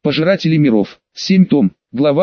Пожиратели миров. 7 том. Глава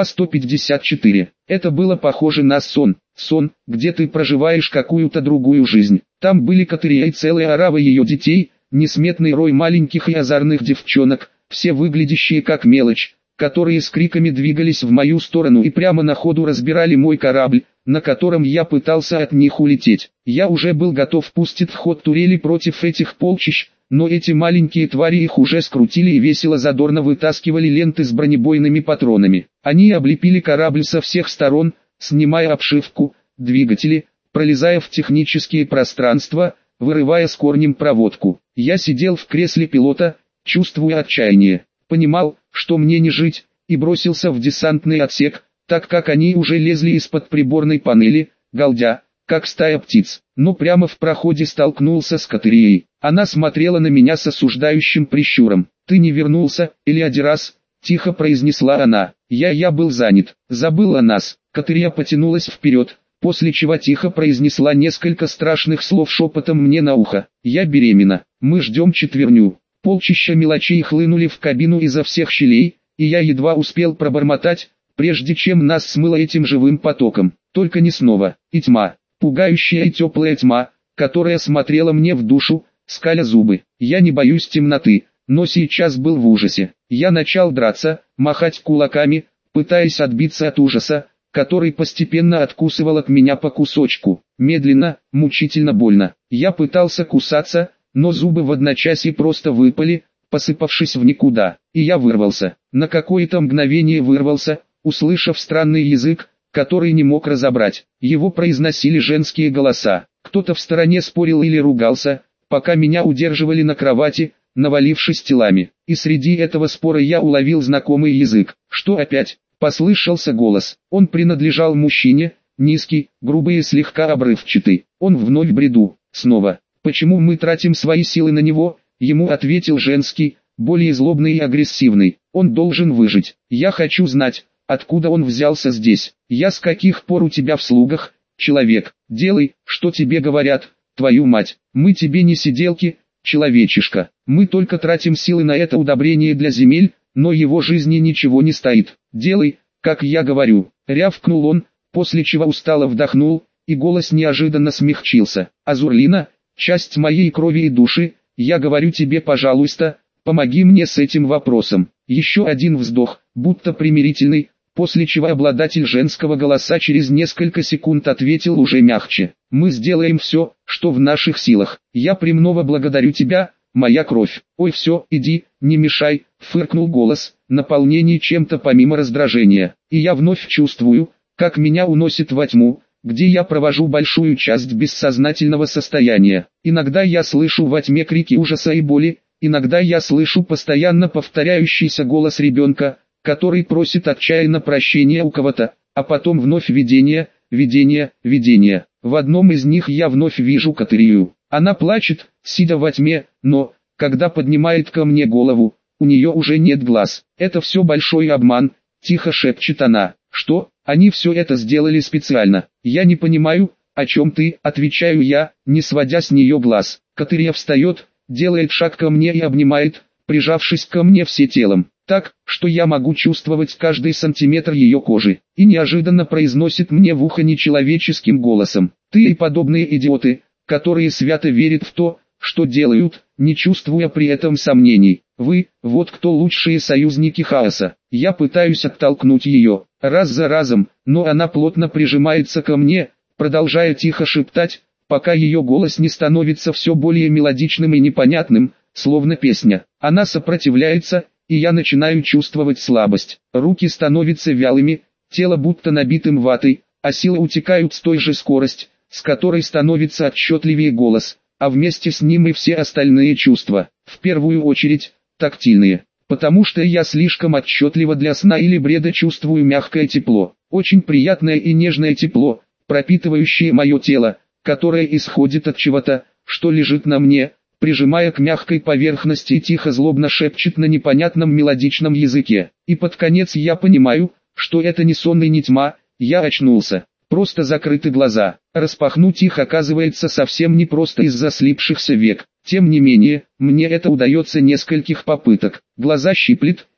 154. Это было похоже на сон. Сон, где ты проживаешь какую-то другую жизнь. Там были Катерия и целая орава ее детей, несметный рой маленьких и озорных девчонок, все выглядящие как мелочь, которые с криками двигались в мою сторону и прямо на ходу разбирали мой корабль, на котором я пытался от них улететь. Я уже был готов пустить в ход турели против этих полчищ, но эти маленькие твари их уже скрутили и весело задорно вытаскивали ленты с бронебойными патронами. Они облепили корабль со всех сторон, снимая обшивку, двигатели, пролезая в технические пространства, вырывая с корнем проводку. Я сидел в кресле пилота, чувствуя отчаяние. Понимал, что мне не жить, и бросился в десантный отсек, так как они уже лезли из-под приборной панели, галдя, как стая птиц. Но прямо в проходе столкнулся с Катерией. Она смотрела на меня с осуждающим прищуром. «Ты не вернулся, или один раз?» – тихо произнесла она. Я был занят, забыл о нас. Катерия потянулась вперед, после чего тихо произнесла несколько страшных слов шепотом мне на ухо. «Я беременна, мы ждем четверню». Полчища мелочей хлынули в кабину изо всех щелей, и я едва успел пробормотать, прежде чем нас смыло этим живым потоком. Только не снова. И тьма, пугающая и теплая тьма, которая смотрела мне в душу, скаля зубы. Я не боюсь темноты, но сейчас был в ужасе. Я начал драться, махать кулаками, пытаясь отбиться от ужаса, который постепенно откусывал от меня по кусочку. Медленно, мучительно больно. Я пытался кусаться, но зубы в одночасье просто выпали, посыпавшись в никуда, и я вырвался. На какое-то мгновение вырвался, услышав странный язык, который не мог разобрать. Его произносили женские голоса. Кто-то в стороне спорил или ругался, пока меня удерживали на кровати, навалившись телами. И среди этого спора я уловил знакомый язык. «Что опять?» – послышался голос. Он принадлежал мужчине, низкий, грубый и слегка обрывчатый. Он вновь в бреду. Снова. «Почему мы тратим свои силы на него?» – ему ответил женский, более злобный и агрессивный. «Он должен выжить. Я хочу знать, откуда он взялся здесь. Я с каких пор у тебя в слугах, человек? Делай, что тебе говорят, твою мать. Мы тебе не сиделки, человечишка. Мы только тратим силы на это удобрение для земель, но его жизни ничего не стоит. Делай, как я говорю». Рявкнул он, после чего устало вдохнул, и голос неожиданно смягчился. «Азурлина, часть моей крови и души, я говорю тебе, пожалуйста, помоги мне с этим вопросом». Еще один вздох, будто примирительный, после чего обладатель женского голоса через несколько секунд ответил уже мягче. «Мы сделаем все, что в наших силах. Я премного благодарю тебя, моя кровь». «Ой, все, иди, не мешай», — фыркнул голос, наполненный чем-то помимо раздражения. И я вновь чувствую, как меня уносит во тьму, где я провожу большую часть бессознательного состояния. Иногда я слышу во тьме крики ужаса и боли, иногда я слышу постоянно повторяющийся голос ребенка, который просит отчаянно прощения у кого-то, а потом вновь видение, видение, видение. В одном из них я вновь вижу Катерию. Она плачет, сидя во тьме, но, когда поднимает ко мне голову, у нее уже нет глаз. «Это все большой обман», — тихо шепчет она. «Что? Они все это сделали специально. Я не понимаю, о чем ты», — отвечаю я, не сводя с нее глаз. Катерия встает, делает шаг ко мне и обнимает, прижавшись ко мне всем телом, так, что я могу чувствовать каждый сантиметр ее кожи, и неожиданно произносит мне в ухо нечеловеческим голосом: «Ты и подобные идиоты, которые свято верят в то, что делают, не чувствуя при этом сомнений. Вы, вот кто лучшие союзники хаоса». Я пытаюсь оттолкнуть ее, раз за разом, но она плотно прижимается ко мне, продолжая тихо шептать, пока ее голос не становится все более мелодичным и непонятным, словно песня. Она сопротивляется, и я начинаю чувствовать слабость. Руки становятся вялыми, тело будто набитым ватой, а силы утекают с той же скоростью, с которой становится отчетливее голос, а вместе с ним и все остальные чувства, в первую очередь, тактильные. Потому что я слишком отчетливо для сна или бреда чувствую мягкое тепло, очень приятное и нежное тепло, пропитывающее мое тело, которое исходит от чего-то, что лежит на мне, прижимая к мягкой поверхности и тихо злобно шепчет на непонятном мелодичном языке. И под конец я понимаю, что это не сон и не тьма, я очнулся. Просто закрыты глаза. Распахнуть их оказывается совсем непросто из-за слипшихся век. Тем не менее, мне это удается нескольких попыток. Глаза щиплет,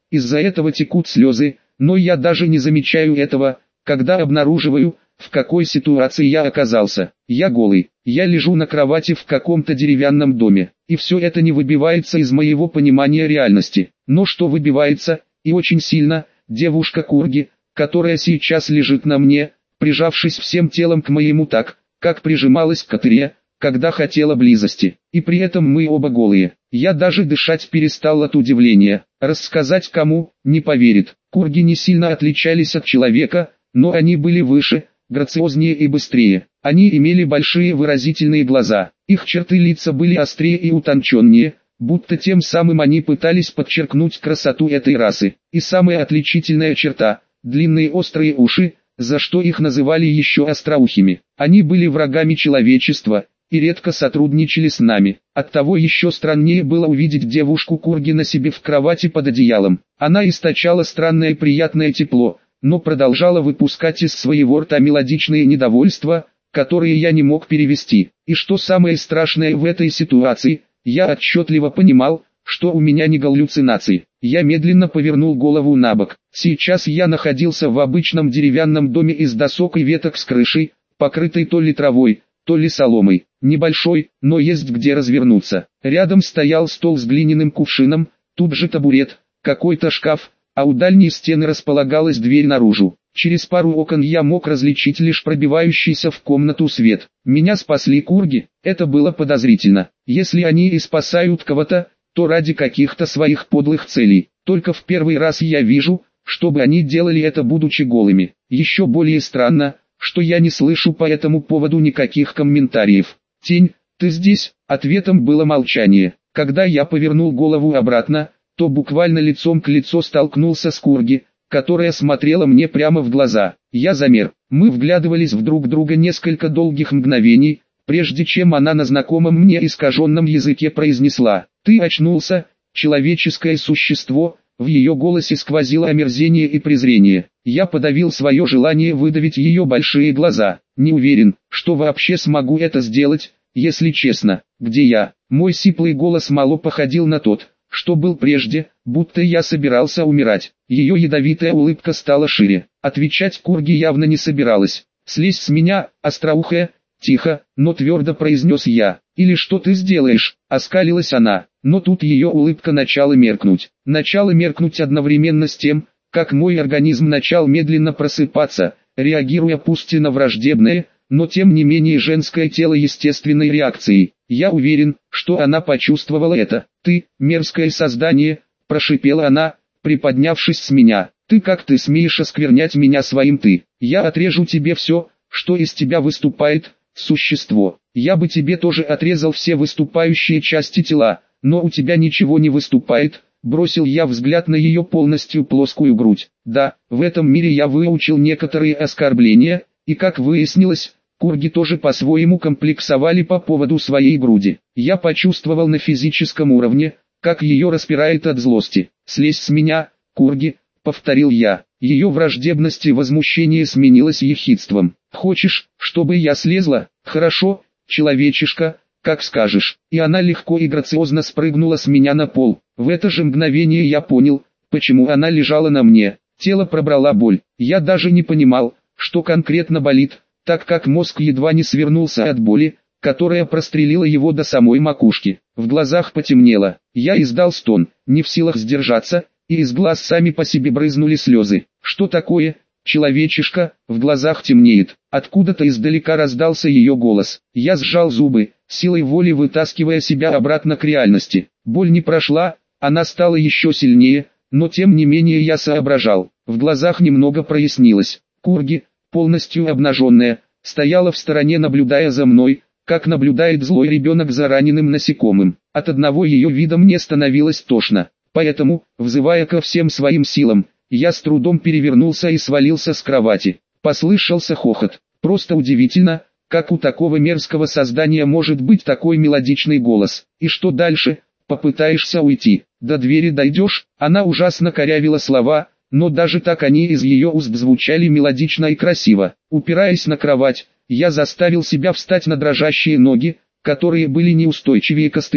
из-за этого текут слезы, но я даже не замечаю этого, когда обнаруживаю, в какой ситуации я оказался. Я голый, я лежу на кровати в каком-то деревянном доме, и все это не выбивается из моего понимания реальности. Но что выбивается, и очень сильно, девушка Курги, которая сейчас лежит на мне, прижавшись всем телом к моему так, как прижималась к Катыре, когда хотела близости. И при этом мы оба голые. Я даже дышать перестал от удивления. Рассказать кому, не поверит. Курги не сильно отличались от человека, но они были выше, грациознее и быстрее. Они имели большие выразительные глаза. Их черты лица были острее и утонченнее, будто тем самым они пытались подчеркнуть красоту этой расы. И самая отличительная черта – длинные острые уши, за что их называли еще остроухими. Они были врагами человечества и редко сотрудничали с нами. Оттого еще страннее было увидеть девушку Курги на себе в кровати под одеялом. Она источала странное приятное тепло, но продолжала выпускать из своего рта мелодичные недовольства, которые я не мог перевести. И что самое страшное в этой ситуации, я отчетливо понимал, что у меня не галлюцинации. Я медленно повернул голову на бок. Сейчас я находился в обычном деревянном доме из досок и веток с крышей, покрытой то ли травой, то ли соломой. Небольшой, но есть где развернуться. Рядом стоял стол с глиняным кувшином, тут же табурет, какой-то шкаф, а у дальней стены располагалась дверь наружу. Через пару окон я мог различить лишь пробивающийся в комнату свет. Меня спасли Курги, это было подозрительно. Если они и спасают кого-то, то ради каких-то своих подлых целей. Только в первый раз я вижу, чтобы они делали это будучи голыми. Еще более странно, что я не слышу по этому поводу никаких комментариев. «Тень, ты здесь?» Ответом было молчание. Когда я повернул голову обратно, то буквально лицом к лицу столкнулся с Курги, которая смотрела мне прямо в глаза. Я замер. Мы вглядывались в друг друга несколько долгих мгновений, прежде чем она на знакомом мне искаженном языке произнесла: «Ты очнулся, человеческое существо». В ее голосе сквозило омерзение и презрение. Я подавил свое желание выдавить ее большие глаза. Не уверен, что вообще смогу это сделать, если честно. Где я? Мой сиплый голос мало походил на тот, что был прежде, будто я собирался умирать. Ее ядовитая улыбка стала шире. Отвечать Курги явно не собиралась. «Слезь с меня, остроухая», — тихо, но твердо произнес я. «Или что ты сделаешь?» — оскалилась она. Но тут ее улыбка начала меркнуть. Начала меркнуть одновременно с тем, как мой организм начал медленно просыпаться, реагируя пусть и на враждебное, но тем не менее женское тело естественной реакцией. Я уверен, что она почувствовала это. «Ты, мерзкое создание», — прошипела она, приподнявшись с меня. Как ты смеешь осквернять меня своим «ты»? Я отрежу тебе все, что из тебя выступает, существо. Я бы тебе тоже отрезал все выступающие части тела, но у тебя ничего не выступает». Бросил я взгляд на ее полностью плоскую грудь. Да, в этом мире я выучил некоторые оскорбления, и как выяснилось, Курги тоже по-своему комплексовали по поводу своей груди. Я почувствовал на физическом уровне, как ее распирает от злости. «Слезь с меня, Курги», — повторил я. Ее враждебность и возмущение сменилось ехидством. «Хочешь, чтобы я слезла? Хорошо, человечишка, как скажешь». И она легко и грациозно спрыгнула с меня на пол. В это же мгновение я понял, почему она лежала на мне. Тело пробрала боль. Я даже не понимал, что конкретно болит, так как мозг едва не свернулся от боли, которая прострелила его до самой макушки. В глазах потемнело. Я издал стон, не в силах сдержаться, и из глаз сами по себе брызнули слезы. «Что такое, человечишка?» В глазах темнеет. Откуда-то издалека раздался ее голос. Я сжал зубы, силой воли вытаскивая себя обратно к реальности. Боль не прошла, она стала еще сильнее, но тем не менее я соображал. В глазах немного прояснилось. Курги, полностью обнаженная, стояла в стороне, наблюдая за мной, как наблюдает злой ребенок за раненым насекомым. От одного ее вида мне становилось тошно. Поэтому, взывая ко всем своим силам, я с трудом перевернулся и свалился с кровати. Послышался хохот. Просто удивительно, как у такого мерзкого создания может быть такой мелодичный голос. И что дальше? Попытаешься уйти? До двери дойдешь? Она ужасно корявила слова, но даже так они из ее уст звучали мелодично и красиво. Упираясь на кровать, я заставил себя встать на дрожащие ноги, которые были неустойчивее костыле,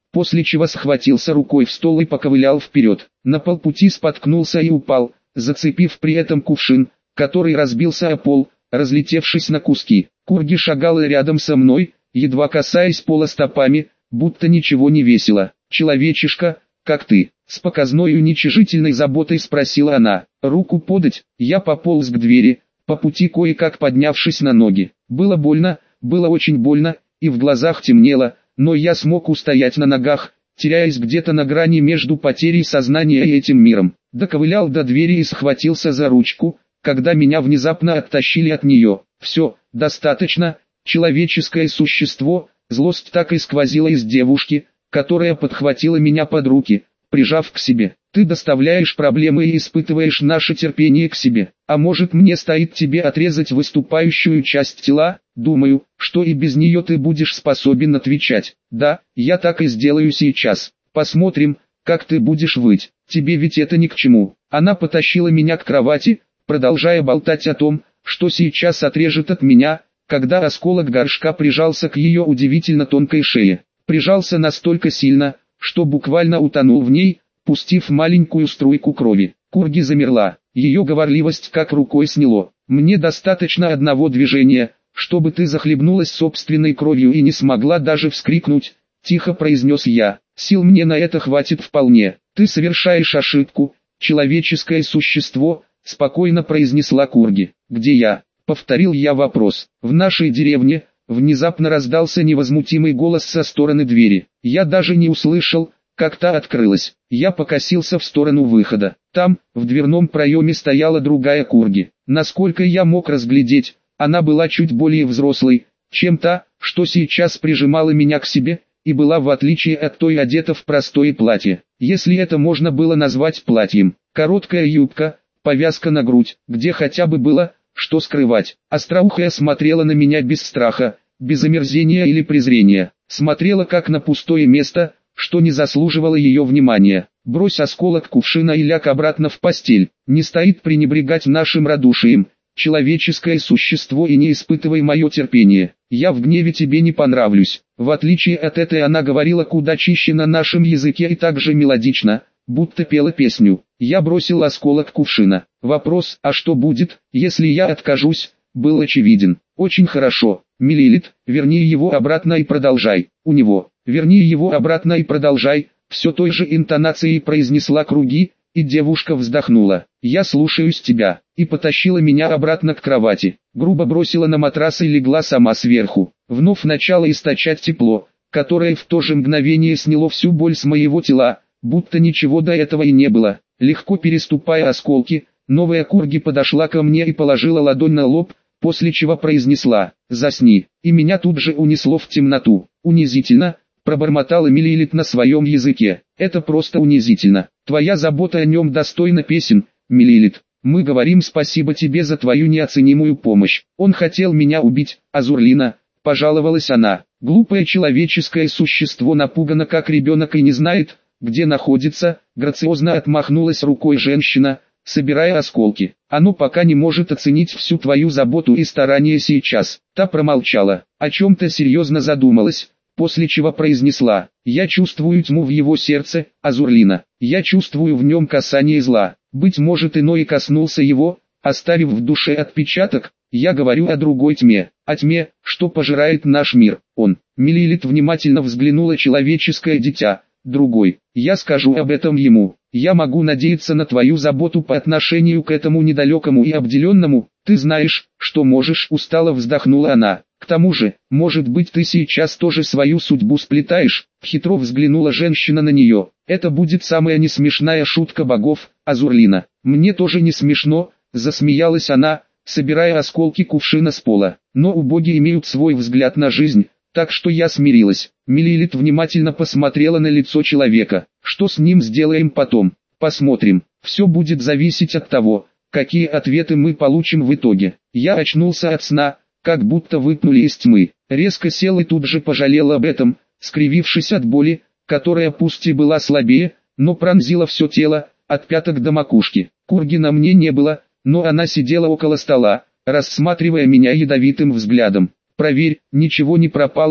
после чего схватился рукой в стол и поковылял вперед. На полпути споткнулся и упал, зацепив при этом кувшин, который разбился о пол, разлетевшись на куски. Курги шагала рядом со мной, едва касаясь пола стопами, будто ничего не весило. «Человечишка, как ты?» — с показной уничижительной заботой спросила она. «Руку подать?» Я пополз к двери, по пути кое-как поднявшись на ноги. Было больно, было очень больно, и в глазах темнело, но я смог устоять на ногах, теряясь где-то на грани между потерей сознания и этим миром. Доковылял до двери и схватился за ручку, когда меня внезапно оттащили от нее. «Все, достаточно, человеческое существо», злость так и сквозила из девушки, которая подхватила меня под руки, прижав к себе. «Ты доставляешь проблемы и испытываешь наше терпение к себе. А может, мне стоит тебе отрезать выступающую часть тела? Думаю, что и без нее ты будешь способен отвечать. Да, я так и сделаю сейчас. Посмотрим, как ты будешь выть. Тебе ведь это ни к чему». Она потащила меня к кровати, продолжая болтать о том, что сейчас отрежет от меня, когда осколок горшка прижался к ее удивительно тонкой шее. Прижался настолько сильно, что буквально утонул в ней, пустив маленькую струйку крови. Курги замерла, ее говорливость как рукой сняло. «Мне достаточно одного движения, чтобы ты захлебнулась собственной кровью и не смогла даже вскрикнуть», — тихо произнес я. «Сил мне на это хватит вполне. Ты совершаешь ошибку, человеческое существо», — спокойно произнесла Курги. «Где я?» — повторил я вопрос. «В нашей деревне», — внезапно раздался невозмутимый голос со стороны двери. Я даже не услышал, как та открылась. Я покосился в сторону выхода. Там, в дверном проеме стояла другая Курги. Насколько я мог разглядеть, она была чуть более взрослой, чем та, что сейчас прижимала меня к себе, и была в отличие от той одета в простое платье. Если это можно было назвать платьем. Короткая юбка, повязка на грудь, где хотя бы было, что скрывать. Остроухая смотрела на меня без страха, без омерзения или презрения. Смотрела как на пустое место, что не заслуживало ее внимания. «Брось осколок кувшина и ляг обратно в постель. Не стоит пренебрегать нашим радушием, человеческое существо, и не испытывай мое терпение. Я в гневе тебе не понравлюсь». В отличие от этой она говорила куда чище на нашем языке и так же мелодично, будто пела песню. Я бросил осколок кувшина. Вопрос, а что будет, если я откажусь, был очевиден. «Очень хорошо, Милилит, верни его обратно и продолжай. У него, верни его обратно и продолжай», все той же интонацией произнесла Круги, и девушка вздохнула. «Я слушаюсь тебя», и потащила меня обратно к кровати. Грубо бросила на матрас и легла сама сверху. Вновь начало источать тепло, которое в то же мгновение сняло всю боль с моего тела, будто ничего до этого и не было. Легко переступая осколки, новая Курги подошла ко мне и положила ладонь на лоб, после чего произнесла: «Засни», и меня тут же унесло в темноту. «Унизительно», — пробормотала Милилит на своем языке. «Это просто унизительно. Твоя забота о нем достойна песен, Милилит. Мы говорим спасибо тебе за твою неоценимую помощь. Он хотел меня убить, Азурлина», — пожаловалась она. Глупое человеческое существо напугано как ребенок и не знает, где находится, грациозно отмахнулась рукой женщина, собирая осколки. «Оно пока не может оценить всю твою заботу и старания сейчас». Та промолчала, о чем-то серьезно задумалась, после чего произнесла: «Я чувствую тьму в его сердце, Азурлина. Я чувствую в нем касание зла. Быть может, иной коснулся его, оставив в душе отпечаток. Я говорю о другой тьме, о тьме, что пожирает наш мир. Он». Милилит внимательно взглянула человеческое дитя. «Другой. Я скажу об этом ему. Я могу надеяться на твою заботу по отношению к этому недалекому и обделенному. Ты знаешь, что можешь», — устало вздохнула она. «К тому же, может быть, ты сейчас тоже свою судьбу сплетаешь?» Хитро взглянула женщина на нее. «Это будет самая несмешная шутка богов, Азурлина». «Мне тоже не смешно», — засмеялась она, собирая осколки кувшина с пола. «Но у боги имеют свой взгляд на жизнь, так что я смирилась». Милилит внимательно посмотрела на лицо человека. «Что с ним сделаем потом? Посмотрим. Все будет зависеть от того, какие ответы мы получим в итоге». Я очнулся от сна, как будто выпнули из тьмы. Резко сел и тут же пожалел об этом, скривившись от боли, которая пусть и была слабее, но пронзила все тело, от пяток до макушки. Курги на мне не было, но она сидела около стола, рассматривая меня ядовитым взглядом. «Проверь, ничего не пропало», —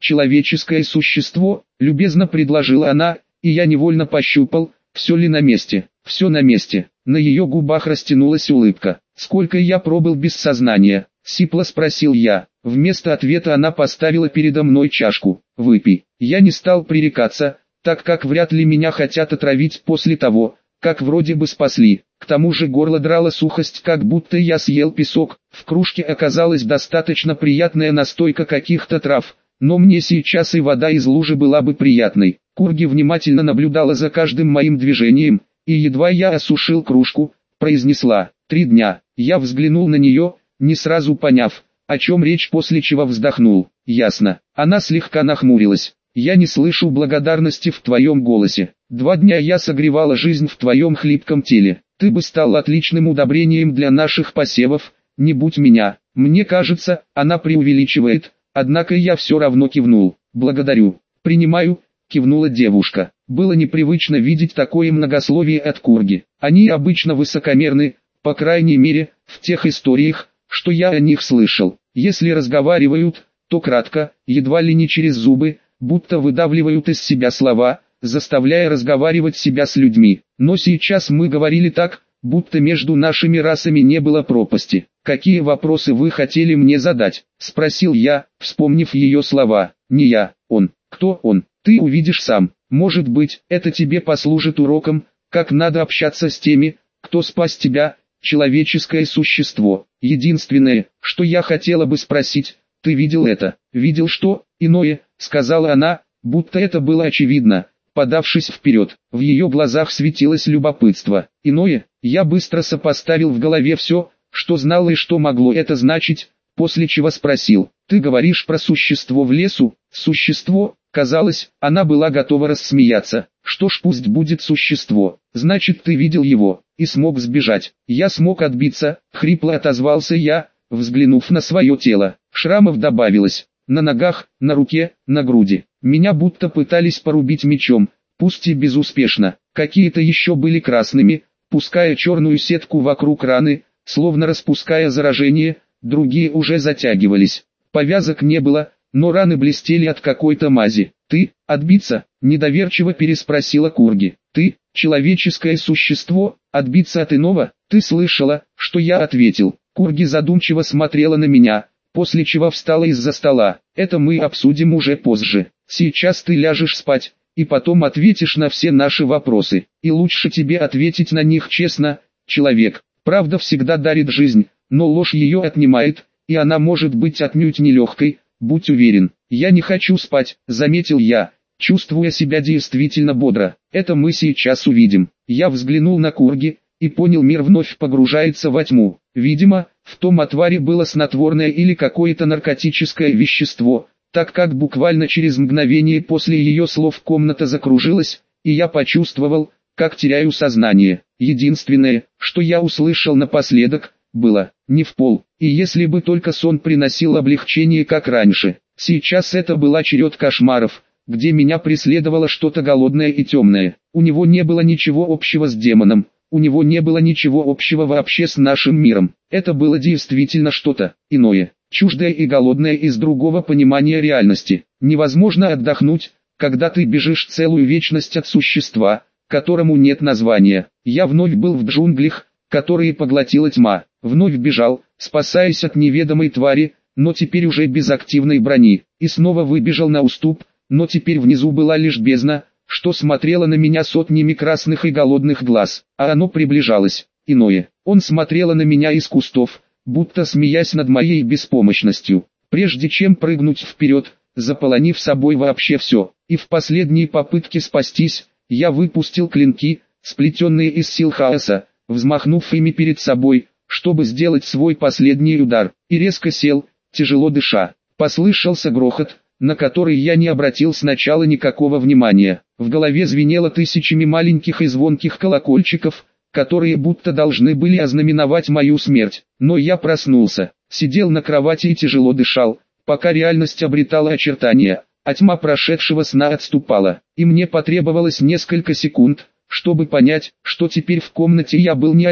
человеческое существо, любезно предложила она, и я невольно пощупал, все ли на месте. Все на месте. На ее губах растянулась улыбка. «Сколько я пробыл без сознания?» — сипло спросил я. Вместо ответа она поставила передо мной чашку. «Выпей». Я не стал пререкаться, так как вряд ли меня хотят отравить после того, как вроде бы спасли. К тому же горло драла сухость, как будто я съел песок. В кружке оказалась достаточно приятная настойка каких-то трав, но мне сейчас и вода из лужи была бы приятной. Курги внимательно наблюдала за каждым моим движением, и едва я осушил кружку, произнесла: «3 дня». Я взглянул на нее, не сразу поняв, о чем речь, после чего вздохнул. «Ясно». Она слегка нахмурилась. «Я не слышу благодарности в твоем голосе. 2 дня я согревала жизнь в твоем хлипком теле. Ты бы стал отличным удобрением для наших посевов, не будь меня». Мне кажется, она преувеличивает, однако я все равно кивнул. «Благодарю». «Принимаю», кивнула девушка. Было непривычно видеть такое многословие от Курги. Они обычно высокомерны, по крайней мере, в тех историях, что я о них слышал. Если разговаривают, то кратко, едва ли не через зубы, будто выдавливают из себя слова, заставляя разговаривать себя с людьми. Но сейчас мы говорили так, будто между нашими расами не было пропасти. «Какие вопросы вы хотели мне задать?» — спросил я, вспомнив ее слова. «Не я, он». «Кто он? Ты увидишь сам. Может быть, это тебе послужит уроком, как надо общаться с теми, кто спас тебя, человеческое существо. Единственное, что я хотела бы спросить, ты видел это?» «Видел что? Иное», — сказала она, будто это было очевидно, подавшись вперед. В ее глазах светилось любопытство. «Иное?» Я быстро сопоставил в голове все, что знал и что могло это значить, после чего спросил: «Ты говоришь про существо в лесу?» «Существо?» Казалось, она была готова рассмеяться. «Что ж, пусть будет существо. Значит, ты видел его и смог сбежать». «Я смог отбиться», — хрипло отозвался я, взглянув на свое тело. Шрамов добавилось. На ногах, на руке, на груди. Меня будто пытались порубить мечом, пусть и безуспешно. Какие-то еще были красными, пуская черную сетку вокруг раны, словно распуская заражение, другие уже затягивались. Повязок не было, но раны блестели от какой-то мази. «Ты, отбиться?» – недоверчиво переспросила Курги. «Ты, человеческое существо, отбиться от иного?» «Ты слышала, что я ответил?» Курги задумчиво смотрела на меня, после чего встала из-за стола. «Это мы обсудим уже позже. Сейчас ты ляжешь спать, и потом ответишь на все наши вопросы. И лучше тебе ответить на них честно, человек. Правда всегда дарит жизнь, но ложь ее отнимает, и она может быть отнюдь нелегкой, будь уверен». «Я не хочу спать», — заметил я, чувствуя себя действительно бодро. «Это мы сейчас увидим». Я взглянул на Курги, и понял, мир вновь погружается во тьму. Видимо, в том отваре было снотворное или какое-то наркотическое вещество, так как буквально через мгновение после ее слов комната закружилась, и я почувствовал, как теряю сознание. Единственное, что я услышал напоследок, было: «Не в пол». И если бы только сон приносил облегчение, как раньше. Сейчас это был черед кошмаров, где меня преследовало что-то голодное и темное. У него не было ничего общего с демоном, у него не было ничего общего вообще с нашим миром. Это было действительно что-то иное, чуждое и голодное из другого понимания реальности. Невозможно отдохнуть, когда ты бежишь целую вечность от существа, которому нет названия. Я вновь был в джунглях, которые поглотила тьма. Вновь бежал, спасаясь от неведомой твари, но теперь уже без активной брони. И снова выбежал на уступ, но теперь внизу была лишь бездна, что смотрело на меня сотнями красных и голодных глаз. А оно приближалось. Иное. Он смотрело на меня из кустов, будто смеясь над моей беспомощностью. Прежде чем прыгнуть вперед, заполонив собой вообще все, и в последней попытке спастись, я выпустил клинки, сплетенные из сил хаоса, взмахнув ими перед собой, чтобы сделать свой последний удар, и резко сел, тяжело дыша. Послышался грохот, на который я не обратил сначала никакого внимания. В голове звенело тысячами маленьких и звонких колокольчиков, которые будто должны были ознаменовать мою смерть. Но я проснулся, сидел на кровати и тяжело дышал, пока реальность обретала очертания, а тьма прошедшего сна отступала, и мне потребовалось несколько секунд, чтобы понять, что теперь в комнате я был не один.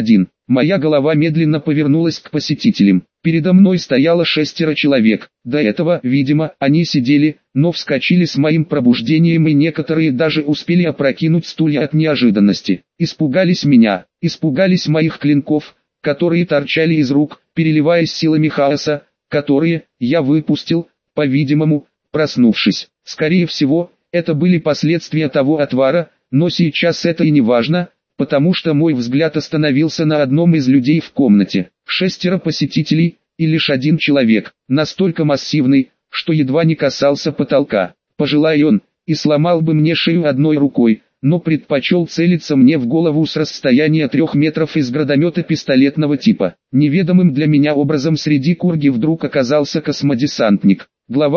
Моя голова медленно повернулась к посетителям. Передо мной стояло 6 человек. До этого, видимо, они сидели, но вскочили с моим пробуждением, и некоторые даже успели опрокинуть стулья от неожиданности. Испугались меня, испугались моих клинков, которые торчали из рук, переливаясь силами хаоса, которые я выпустил, по-видимому, проснувшись. Скорее всего, это были последствия того отвара, но сейчас это и не важно, потому что мой взгляд остановился на одном из людей в комнате. 6 посетителей, и лишь один человек, настолько массивный, что едва не касался потолка. Пожелай он, и сломал бы мне шею одной рукой, но предпочел целиться мне в голову с расстояния 3 метров из гранатомета пистолетного типа. Неведомым для меня образом среди курги вдруг оказался космодесантник. Глава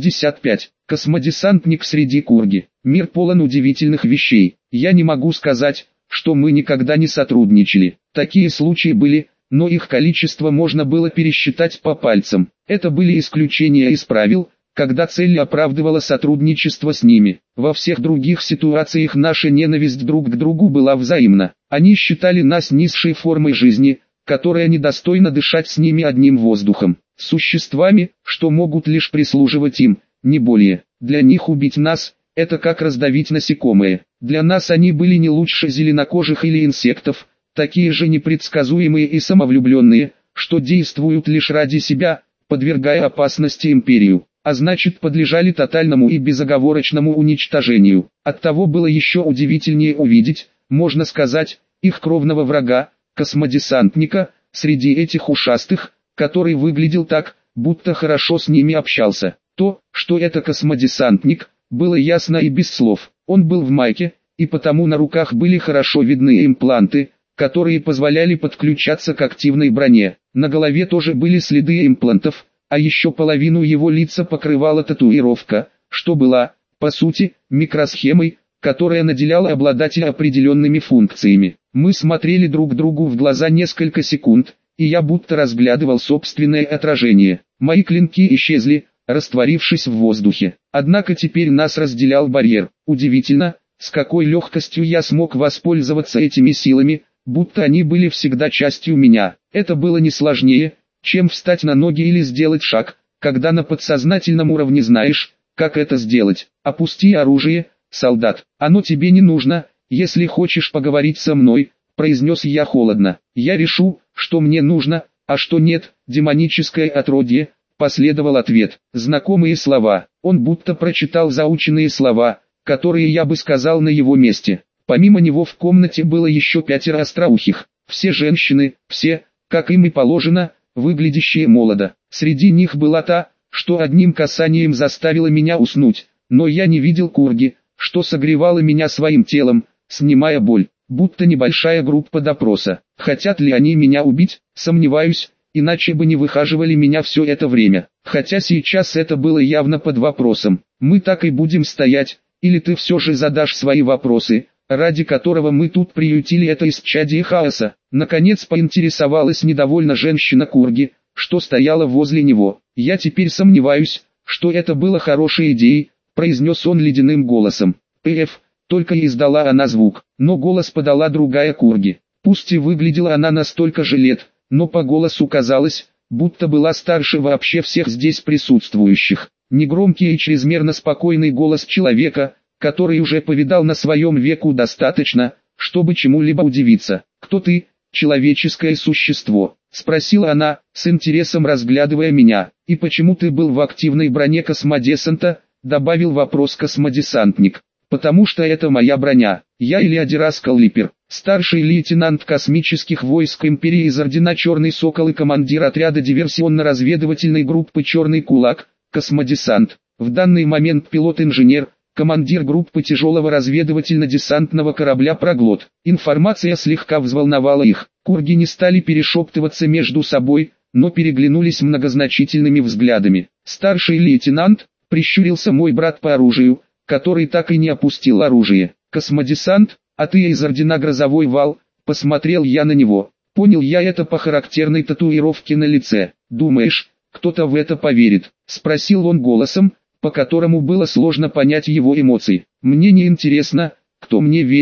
155. Космодесантник среди курги. Мир полон удивительных вещей. Я не могу сказать, что мы никогда не сотрудничали. Такие случаи были, но их количество можно было пересчитать по пальцам. Это были исключения из правил, когда цель оправдывала сотрудничество с ними. Во всех других ситуациях наша ненависть друг к другу была взаимна. Они считали нас низшей формой жизни, которая недостойна дышать с ними одним воздухом. Существами, что могут лишь прислуживать им, не более. Для них убить нас – это как раздавить насекомое. Для нас они были не лучше зеленокожих или инсектов, такие же непредсказуемые и самовлюбленные, что действуют лишь ради себя, подвергая опасности империю, а значит подлежали тотальному и безоговорочному уничтожению. Оттого было еще удивительнее увидеть, можно сказать, их кровного врага, космодесантника, среди этих ушастых, который выглядел так, будто хорошо с ними общался. То, что это космодесантник, было ясно и без слов. Он был в майке, и потому на руках были хорошо видны импланты, которые позволяли подключаться к активной броне. На голове тоже были следы имплантов, а еще половину его лица покрывала татуировка, что была, по сути, микросхемой, которая наделяла обладателя определенными функциями. Мы смотрели друг другу в глаза несколько секунд, и я будто разглядывал собственное отражение. Мои клинки исчезли, растворившись в воздухе. Однако теперь нас разделял барьер. Удивительно, с какой легкостью я смог воспользоваться этими силами, будто они были всегда частью меня. Это было не сложнее, чем встать на ноги или сделать шаг, когда на подсознательном уровне знаешь, как это сделать. Опусти оружие, солдат. Оно тебе не нужно, если хочешь поговорить со мной, произнес я холодно. Я решу, что мне нужно, а что нет, демоническое отродье. Последовал ответ. Знакомые слова. Он будто прочитал заученные слова, которые я бы сказал на его месте. Помимо него в комнате было еще 5 остроухих. Все женщины, все, как им и положено, выглядящие молодо. Среди них была та, что одним касанием заставила меня уснуть, но я не видел курги, что согревала меня своим телом, снимая боль, будто небольшая группа допроса. Хотят ли они меня убить? Сомневаюсь. Иначе бы не выхаживали меня все это время. Хотя сейчас это было явно под вопросом. Мы так и будем стоять, или ты все же задашь свои вопросы, ради которого мы тут приютили это исчадие хаоса. Наконец поинтересовалась недовольно женщина Курги, что стояла возле него. Я теперь сомневаюсь, что это было хорошей идеей, произнес он ледяным голосом. Только и издала она звук, но голос подала другая Курги. Пусть и выглядела она на столько же лет, но по голосу казалось, будто была старше вообще всех здесь присутствующих. Негромкий и чрезмерно спокойный голос человека, который уже повидал на своем веку достаточно, чтобы чему-либо удивиться. «Кто ты, человеческое существо?» — спросила она, с интересом разглядывая меня. «И почему ты был в активной броне космодесанта?» — добавил вопрос космодесантник. «Потому что это моя броня. Я Илиадирас Каллипер, старший лейтенант космических войск Империи из ордена Черный Сокол и командир отряда диверсионно-разведывательной группы Черный Кулак, космодесант. В данный момент пилот-инженер, командир группы тяжелого разведывательно-десантного корабля «Проглот». Информация слегка взволновала их. Курги не стали перешептываться между собой, но переглянулись многозначительными взглядами. «Старший лейтенант», — прищурился мой брат по оружию, который так и не опустил оружие. «Космодесант, а ты из ордена Грозовой Вал», — посмотрел я на него. Понял я это по характерной татуировке на лице. «Думаешь, кто-то в это поверит?» — спросил он голосом, по которому было сложно понять его эмоции. «Мне не интересно, кто мне верит»,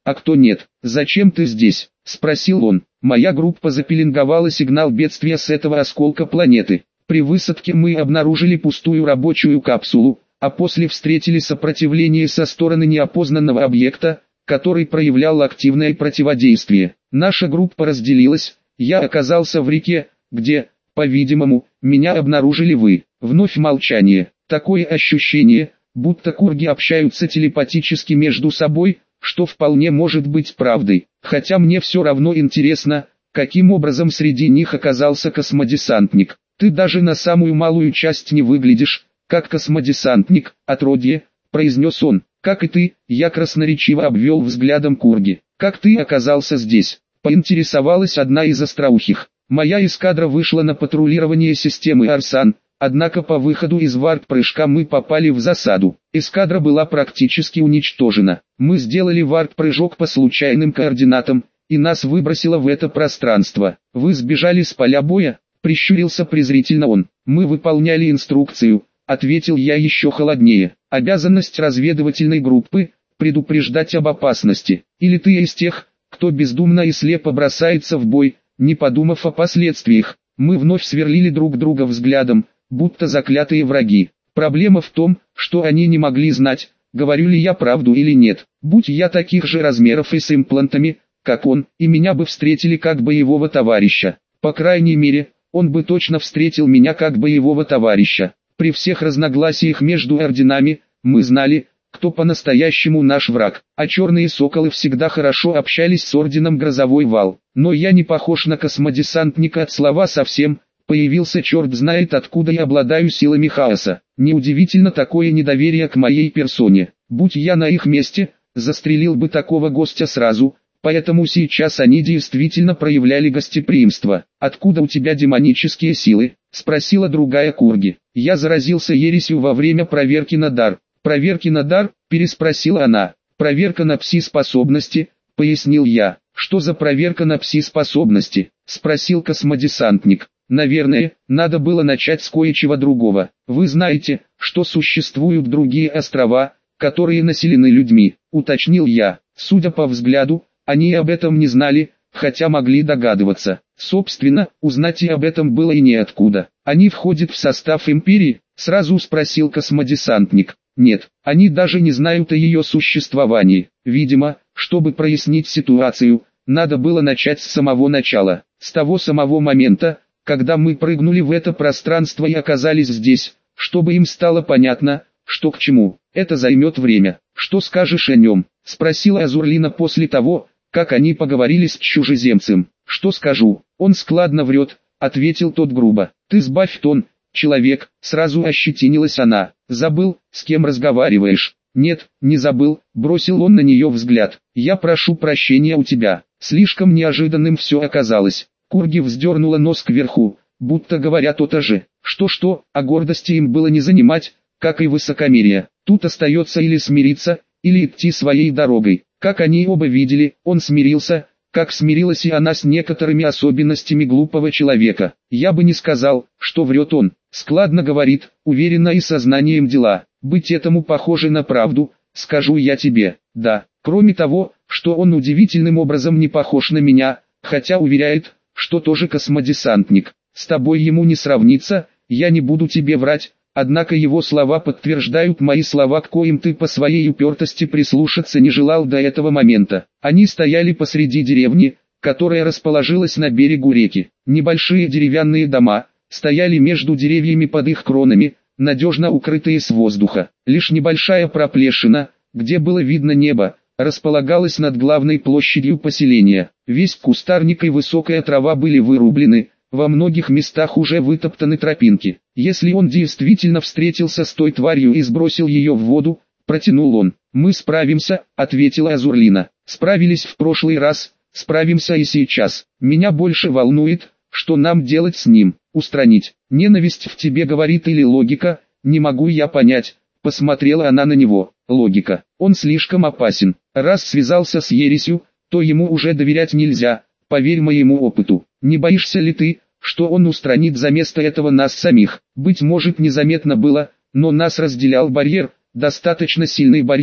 а кто нет. «Зачем ты здесь?» – спросил он. «Моя группа запеленговала сигнал бедствия с этого осколка планеты. При высадке мы обнаружили пустую рабочую капсулу, а после встретили сопротивление со стороны неопознанного объекта, который проявлял активное противодействие. Наша группа разделилась, я оказался в реке, где, по-видимому, меня обнаружили вы». Вновь молчание. Такое ощущение, будто курги общаются телепатически между собой, что вполне может быть правдой. Хотя мне все равно интересно, каким образом среди них оказался космодесантник. «Ты даже на самую малую часть не выглядишь, как космодесантник, отродье», — произнес он. «Как и ты», — я красноречиво обвел взглядом курги. «Как ты оказался здесь?» — поинтересовалась одна из остроухих. «Моя эскадра вышла на патрулирование системы Арсан, однако по выходу из варп-прыжка мы попали в засаду. Эскадра была практически уничтожена. Мы сделали варп-прыжок по случайным координатам, и нас выбросило в это пространство. Вы сбежали с поля боя?» — прищурился презрительно он. «Мы выполняли инструкцию», — ответил я еще холоднее. «Обязанность разведывательной группы — предупреждать об опасности. Или ты из тех, кто бездумно и слепо бросается в бой, не подумав о последствиях?» Мы вновь сверлили друг друга взглядом, будто заклятые враги. Проблема в том, что они не могли знать, говорю ли я правду или нет. Будь я таких же размеров и с имплантами, как он, и меня бы встретили как боевого товарища. По крайней мере, он бы точно встретил меня как боевого товарища. При всех разногласиях между орденами, мы знали, кто по-настоящему наш враг. А черные соколы всегда хорошо общались с орденом Грозовой Вал. Но я не похож на космодесантника от слова совсем. Появился черт знает откуда и обладаю силами хаоса. Неудивительно такое недоверие к моей персоне. Будь я на их месте, застрелил бы такого гостя сразу, поэтому сейчас они действительно проявляли гостеприимство. «Откуда у тебя демонические силы?» — спросила другая курги. «Я заразился ересью во время проверки на дар». «Проверки на дар?» — переспросила она. «Проверка на пси-способности», — пояснил я. «Что за проверка на пси-способности?» — спросил космодесантник. «Наверное, надо было начать с кое-чего другого. Вы знаете, что существуют другие острова, которые населены людьми», — уточнил я. Судя по взгляду, они об этом не знали, хотя могли догадываться. Собственно, узнать и об этом было и неоткуда. «Они входят в состав империи?» — сразу спросил космодесантник. «Нет, они даже не знают о ее существовании. Видимо, чтобы прояснить ситуацию, надо было начать с самого начала. С того самого момента, когда мы прыгнули в это пространство и оказались здесь, чтобы им стало понятно, что к чему. Это займет время. Что скажешь о нем?» — спросила Азурлина после того, как они поговорили с чужеземцем. «Что скажу? Он складно врет», — ответил тот грубо. «Ты сбавь тон, человек», — сразу ощетинилась она. «Забыл, с кем разговариваешь?» «Нет, не забыл», — бросил он на нее взгляд. «Я прошу прощения у тебя». Слишком неожиданным все оказалось. Курги вздернула нос кверху, будто говоря то-то же. Что-что, а гордости им было не занимать, как и высокомерие. Тут остается или смириться, или идти своей дорогой. Как они оба видели, он смирился, как смирилась и она с некоторыми особенностями глупого человека. Я бы не сказал, что врет он. Складно говорит, уверенно и сознанием дела. Быть этому похоже на правду, скажу я тебе. Да, кроме того, что он удивительным образом не похож на меня, хотя уверяет, что тоже космодесантник. С тобой ему не сравнится, я не буду тебе врать. Однако его слова подтверждают мои слова, к коим ты по своей упертости прислушаться не желал до этого момента. Они стояли посреди деревни, которая расположилась на берегу реки. Небольшие деревянные дома стояли между деревьями под их кронами, надежно укрытые с воздуха. Лишь небольшая проплешина, где было видно небо, располагалась над главной площадью поселения. Весь кустарник и высокая трава были вырублены, во многих местах уже вытоптаны тропинки. «Если он действительно встретился с той тварью и сбросил ее в воду», — протянул он. «Мы справимся», — ответила Азурлина. «Справились в прошлый раз, справимся и сейчас. Меня больше волнует, что нам делать с ним. Устранить. Ненависть в тебе говорит или логика, не могу я понять». Посмотрела она на него. «Логика. Он слишком опасен. Раз связался с ересью, то ему уже доверять нельзя, поверь моему опыту. Не боишься ли ты, что он устранит за место этого нас самих?» Быть может, незаметно было, но нас разделял барьер, достаточно сильный барьер,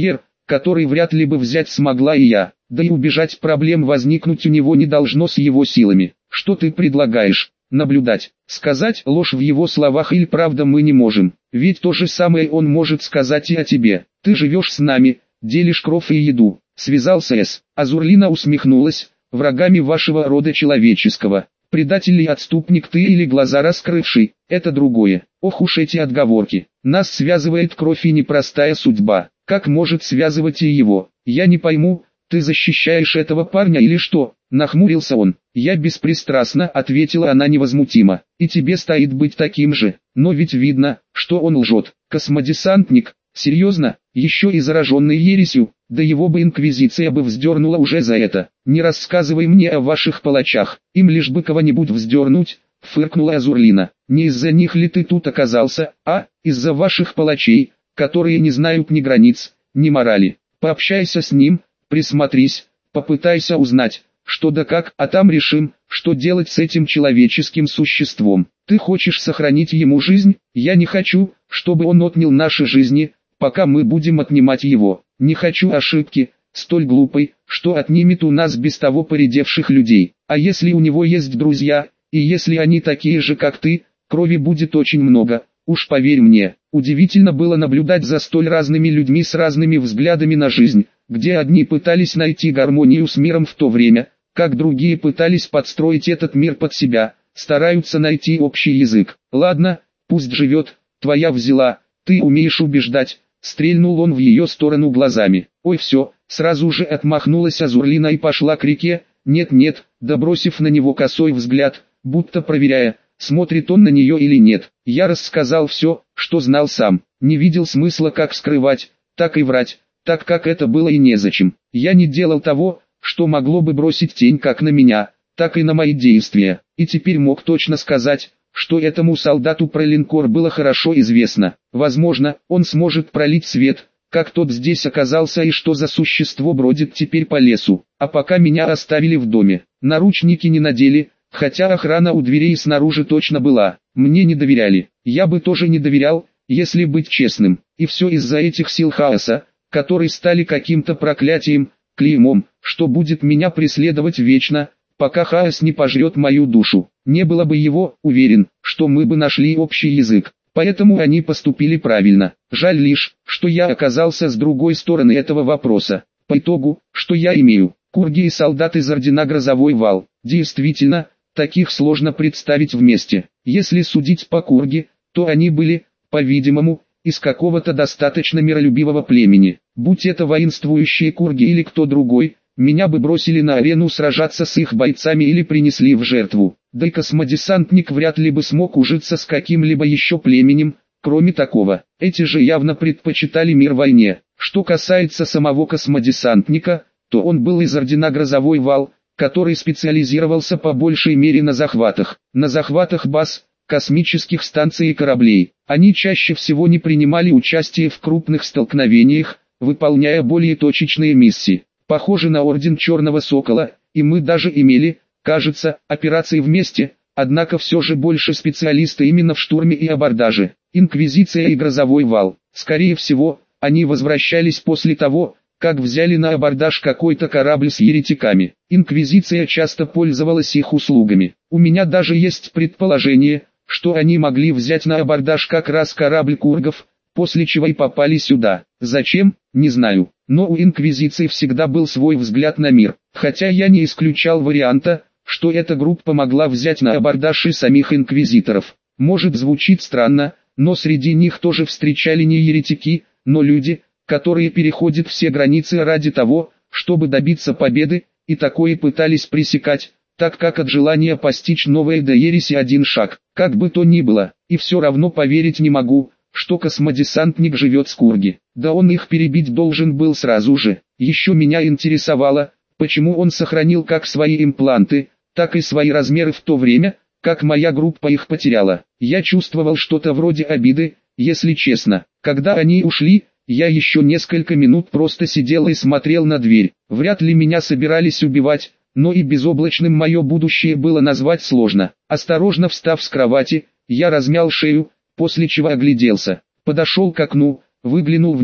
который вряд ли бы взять смогла и я, да и убежать проблем возникнуть у него не должно с его силами. Что ты предлагаешь? Наблюдать, сказать ложь в его словах или правда мы не можем, ведь то же самое он может сказать и о тебе. Ты живешь с нами, делишь кровь и еду. Связался с. Азурлина усмехнулась, врагами вашего рода человеческого. Предатель и отступник ты или глаза раскрывший, это другое. Ох уж эти отговорки. Нас связывает кровь и непростая судьба. Как может связывать и его? Я не пойму, ты защищаешь этого парня или что? Нахмурился он. Я беспристрастно, ответила она невозмутимо. И тебе стоит быть таким же. Но ведь видно, что он лжет. Космодесантник, серьезно, еще и зараженный ересью, да его бы инквизиция бы вздернула уже за это. Не рассказывай мне о ваших палачах, им лишь бы кого-нибудь вздернуть, фыркнула Азурлина. Не из-за них ли ты тут оказался, а из-за ваших палачей, которые не знают ни границ, ни морали. Пообщайся с ним, присмотрись, попытайся узнать, что да как, а там решим, что делать с этим человеческим существом. Ты хочешь сохранить ему жизнь? Я не хочу, чтобы он отнял наши жизни, пока мы будем отнимать его. Не хочу ошибки, столь глупой, что отнимет у нас без того поредевших людей. А если у него есть друзья, и если они такие же как ты, крови будет очень много, уж поверь мне. Удивительно было наблюдать за столь разными людьми с разными взглядами на жизнь, где одни пытались найти гармонию с миром в то время, как другие пытались подстроить этот мир под себя, стараются найти общий язык. Ладно, пусть живет, твоя взяла, ты умеешь убеждать, стрельнул он в ее сторону глазами. Ой, все, сразу же отмахнулась Азурлина и пошла к реке. Нет-нет, добросив на него косой взгляд, будто проверяя, смотрит он на нее или нет. Я рассказал все, что знал сам, не видел смысла как скрывать, так и врать, так как это было и незачем. Я не делал того, что могло бы бросить тень как на меня, так и на мои действия, и теперь мог точно сказать, что этому солдату про линкор было хорошо известно. Возможно, он сможет пролить свет, как тот здесь оказался и что за существо бродит теперь по лесу. А пока меня оставили в доме, наручники не надели, хотя охрана у дверей снаружи точно была. Мне не доверяли, я бы тоже не доверял, если быть честным. И все из-за этих сил хаоса, которые стали каким-то проклятием, клеймом, что будет меня преследовать вечно, пока хаос не пожрет мою душу. Не было бы его, уверен, что мы бы нашли общий язык. Поэтому они поступили правильно. Жаль лишь, что я оказался с другой стороны этого вопроса. По итогу, что я имею? Курги и солдаты из ордена Грозовой Вал. Действительно, таких сложно представить вместе. Если судить по Курги, то они были, по-видимому, из какого-то достаточно миролюбивого племени. Будь это воинствующие Курги или кто другой, меня бы бросили на арену сражаться с их бойцами или принесли в жертву. Да и космодесантник вряд ли бы смог ужиться с каким-либо еще племенем, кроме такого. Эти же явно предпочитали мир войне. Что касается самого космодесантника, то он был из ордена Грозовой Вал, который специализировался по большей мере на захватах. На захватах баз, космических станций и кораблей. Они чаще всего не принимали участие в крупных столкновениях, выполняя более точечные миссии. Похоже на орден Черного Сокола, и мы даже имели, кажется, операции вместе, однако все же больше специалисты именно в штурме и абордаже. Инквизиция и Грозовой Вал. Скорее всего, они возвращались после того, как взяли на абордаж какой-то корабль с еретиками. Инквизиция часто пользовалась их услугами. У меня даже есть предположение, что они могли взять на абордаж как раз корабль кургов, после чего и попали сюда. Зачем, не знаю, но у инквизиции всегда был свой взгляд на мир. Хотя я не исключал варианта, что эта группа могла взять на абордаж и самих инквизиторов. Может, звучит странно, но среди них тоже встречали не еретики, но люди, которые переходят все границы ради того, чтобы добиться победы, и такое пытались пресекать, так как от желания постичь новое до ереси один шаг. Как бы то ни было, и все равно поверить не могу, что космодесантник живет с Курги. Да он их перебить должен был сразу же. Еще меня интересовало, почему он сохранил как свои импланты, так и свои размеры в то время, как моя группа их потеряла. Я чувствовал что-то вроде обиды, если честно. Когда они ушли, я еще несколько минут просто сидел и смотрел на дверь. Вряд ли меня собирались убивать, но и безоблачным мое будущее было назвать сложно. Осторожно встав с кровати, я размял шею, после чего огляделся. Подошел к окну, выглянул в него.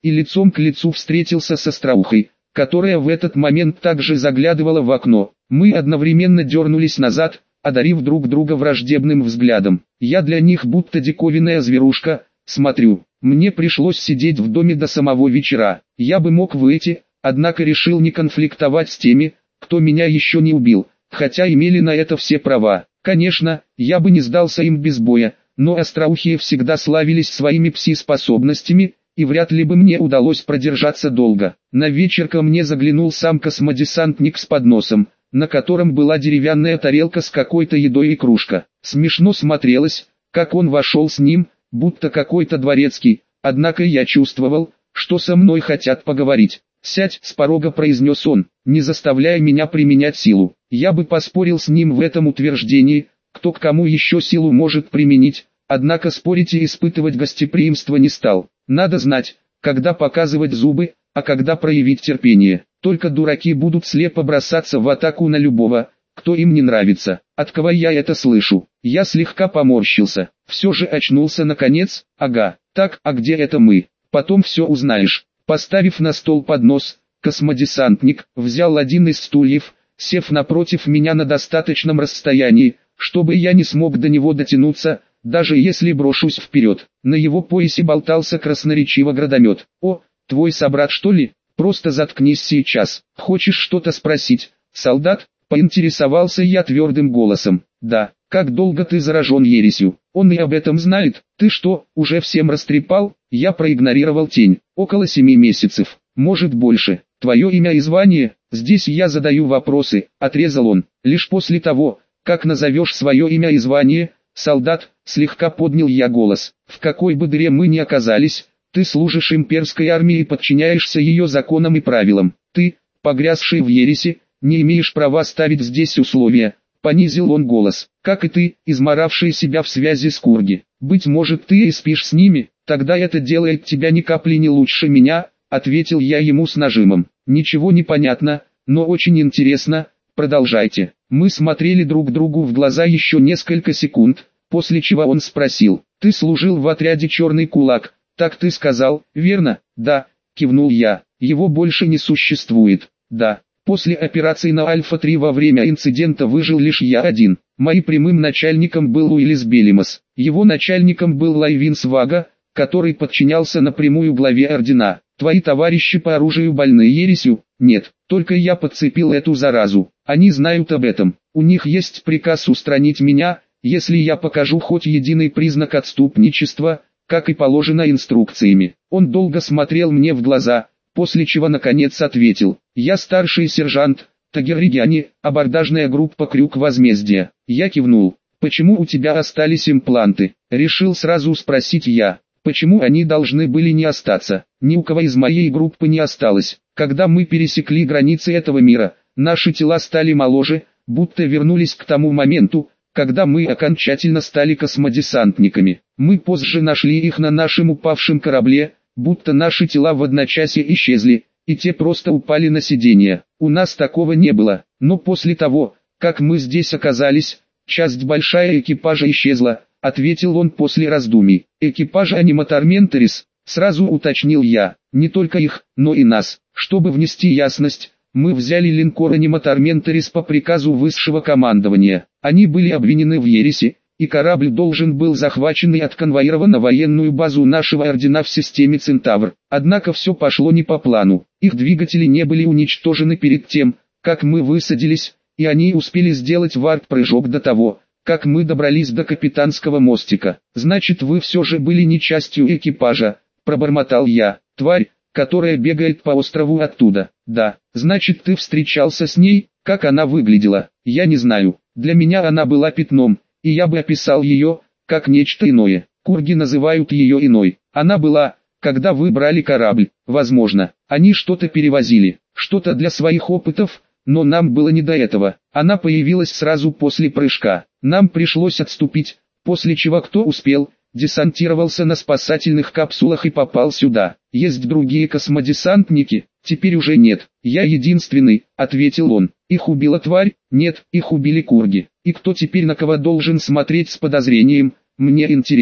и лицом к лицу встретился с остроухой, которая в этот момент также заглядывала в окно. Мы одновременно дернулись назад, одарив друг друга враждебным взглядом. Я для них будто диковинная зверушка, смотрю. Мне пришлось сидеть в доме до самого вечера. Я бы мог выйти, однако решил не конфликтовать с теми, кто меня еще не убил, хотя имели на это все права. Конечно, я бы не сдался им без боя, но остроухие всегда славились своими пси-способностями, и вряд ли бы мне удалось продержаться долго. На вечер ко мне заглянул сам космодесантник с подносом, на котором была деревянная тарелка с какой-то едой и кружка. Смешно смотрелось, как он вошел с ним, будто какой-то дворецкий, однако я чувствовал, что со мной хотят поговорить. «Сядь», — с порога произнес он, не заставляя меня применять силу. Я бы поспорил с ним в этом утверждении, кто к кому еще силу может применить, однако спорить и испытывать гостеприимство не стал. Надо знать, когда показывать зубы, а когда проявить терпение. Только дураки будут слепо бросаться в атаку на любого, кто им не нравится. От кого я это слышу? Я слегка поморщился. Все же очнулся наконец. Ага, так, а где это мы? Потом все узнаешь. Поставив на стол поднос, космодесантник взял один из стульев, сев напротив меня на достаточном расстоянии, чтобы я не смог до него дотянуться, даже если брошусь вперед. На его поясе болтался красноречиво градомет. «О, твой собрат что ли? Просто заткнись сейчас. Хочешь что-то спросить, солдат?» Поинтересовался я твердым голосом. «Да, как долго ты заражен ересью? Он и об этом знает. Ты что, уже всем растрепал?» Я проигнорировал тень. «Около 7 месяцев, может больше. Твое имя и звание?» «Здесь я задаю вопросы», — отрезал он. «Лишь после того, как назовешь свое имя и звание, солдат», — слегка поднял я голос. «В какой бы дыре мы ни оказались, ты служишь имперской армии и подчиняешься ее законам и правилам. Ты, погрязший в ереси, не имеешь права ставить здесь условия», — понизил он голос. «Как и ты, изморавший себя в связи с Курги. Быть может, ты и спишь с ними, тогда это делает тебя ни капли не лучше меня», — ответил я ему с нажимом. «Ничего не понятно, но очень интересно, продолжайте». Мы смотрели друг другу в глаза еще несколько секунд, после чего он спросил: «Ты служил в отряде «Черный кулак», так ты сказал, верно?» «Да», — кивнул я. «Его больше не существует». «Да». После операции на Альфа-3 во время инцидента выжил лишь я один. Моим прямым начальником был Уиллис Белимас. Его начальником был Лайвинс Вага, который подчинялся напрямую главе ордена. Твои товарищи по оружию больны ересью? Нет, только я подцепил эту заразу. Они знают об этом. У них есть приказ устранить меня, если я покажу хоть единый признак отступничества, как и положено инструкциями. Он долго смотрел мне в глаза, после чего наконец ответил: «Я старший сержант, Тагерригяни, абордажная группа «Крюк возмездия». Я кивнул. «Почему у тебя остались импланты?» Решил сразу спросить я. «Почему они должны были не остаться?» Ни у кого из моей группы не осталось. Когда мы пересекли границы этого мира, наши тела стали моложе, будто вернулись к тому моменту, когда мы окончательно стали космодесантниками. Мы позже нашли их на нашем упавшем корабле, будто наши тела в одночасье исчезли, и те просто упали на сиденье. У нас такого не было, но после того, как мы здесь оказались, часть большая экипажа исчезла», — ответил он после раздумий. «Экипажа Аниматарменторис», — сразу уточнил я. «Не только их, но и нас. Чтобы внести ясность, мы взяли линкор Аниматарменторис по приказу высшего командования. Они были обвинены в ереси, и корабль должен был захвачен и отконвоирован на военную базу нашего ордена в системе Центавр. Однако все пошло не по плану. Их двигатели не были уничтожены перед тем, как мы высадились, и они успели сделать варп-прыжок до того, как мы добрались до капитанского мостика. «Значит, вы все же были не частью экипажа», — пробормотал я. «Тварь, которая бегает по острову оттуда». «Да, значит, ты встречался с ней?» «Как она выглядела?» «Я не знаю. Для меня она была пятном, и я бы описал ее, как нечто иное. Курги называют ее иной. Она была, когда вы брали корабль, возможно, они что-то перевозили, что-то для своих опытов, но нам было не до этого. Она появилась сразу после прыжка. Нам пришлось отступить, после чего кто успел, десантировался на спасательных капсулах и попал сюда. Есть другие космодесантники?» «Теперь уже нет. Я единственный», — ответил он. «Их убила тварь?» «Нет, их убили курги. И кто теперь на кого должен смотреть с подозрением? Мне интересно».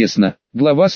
Глава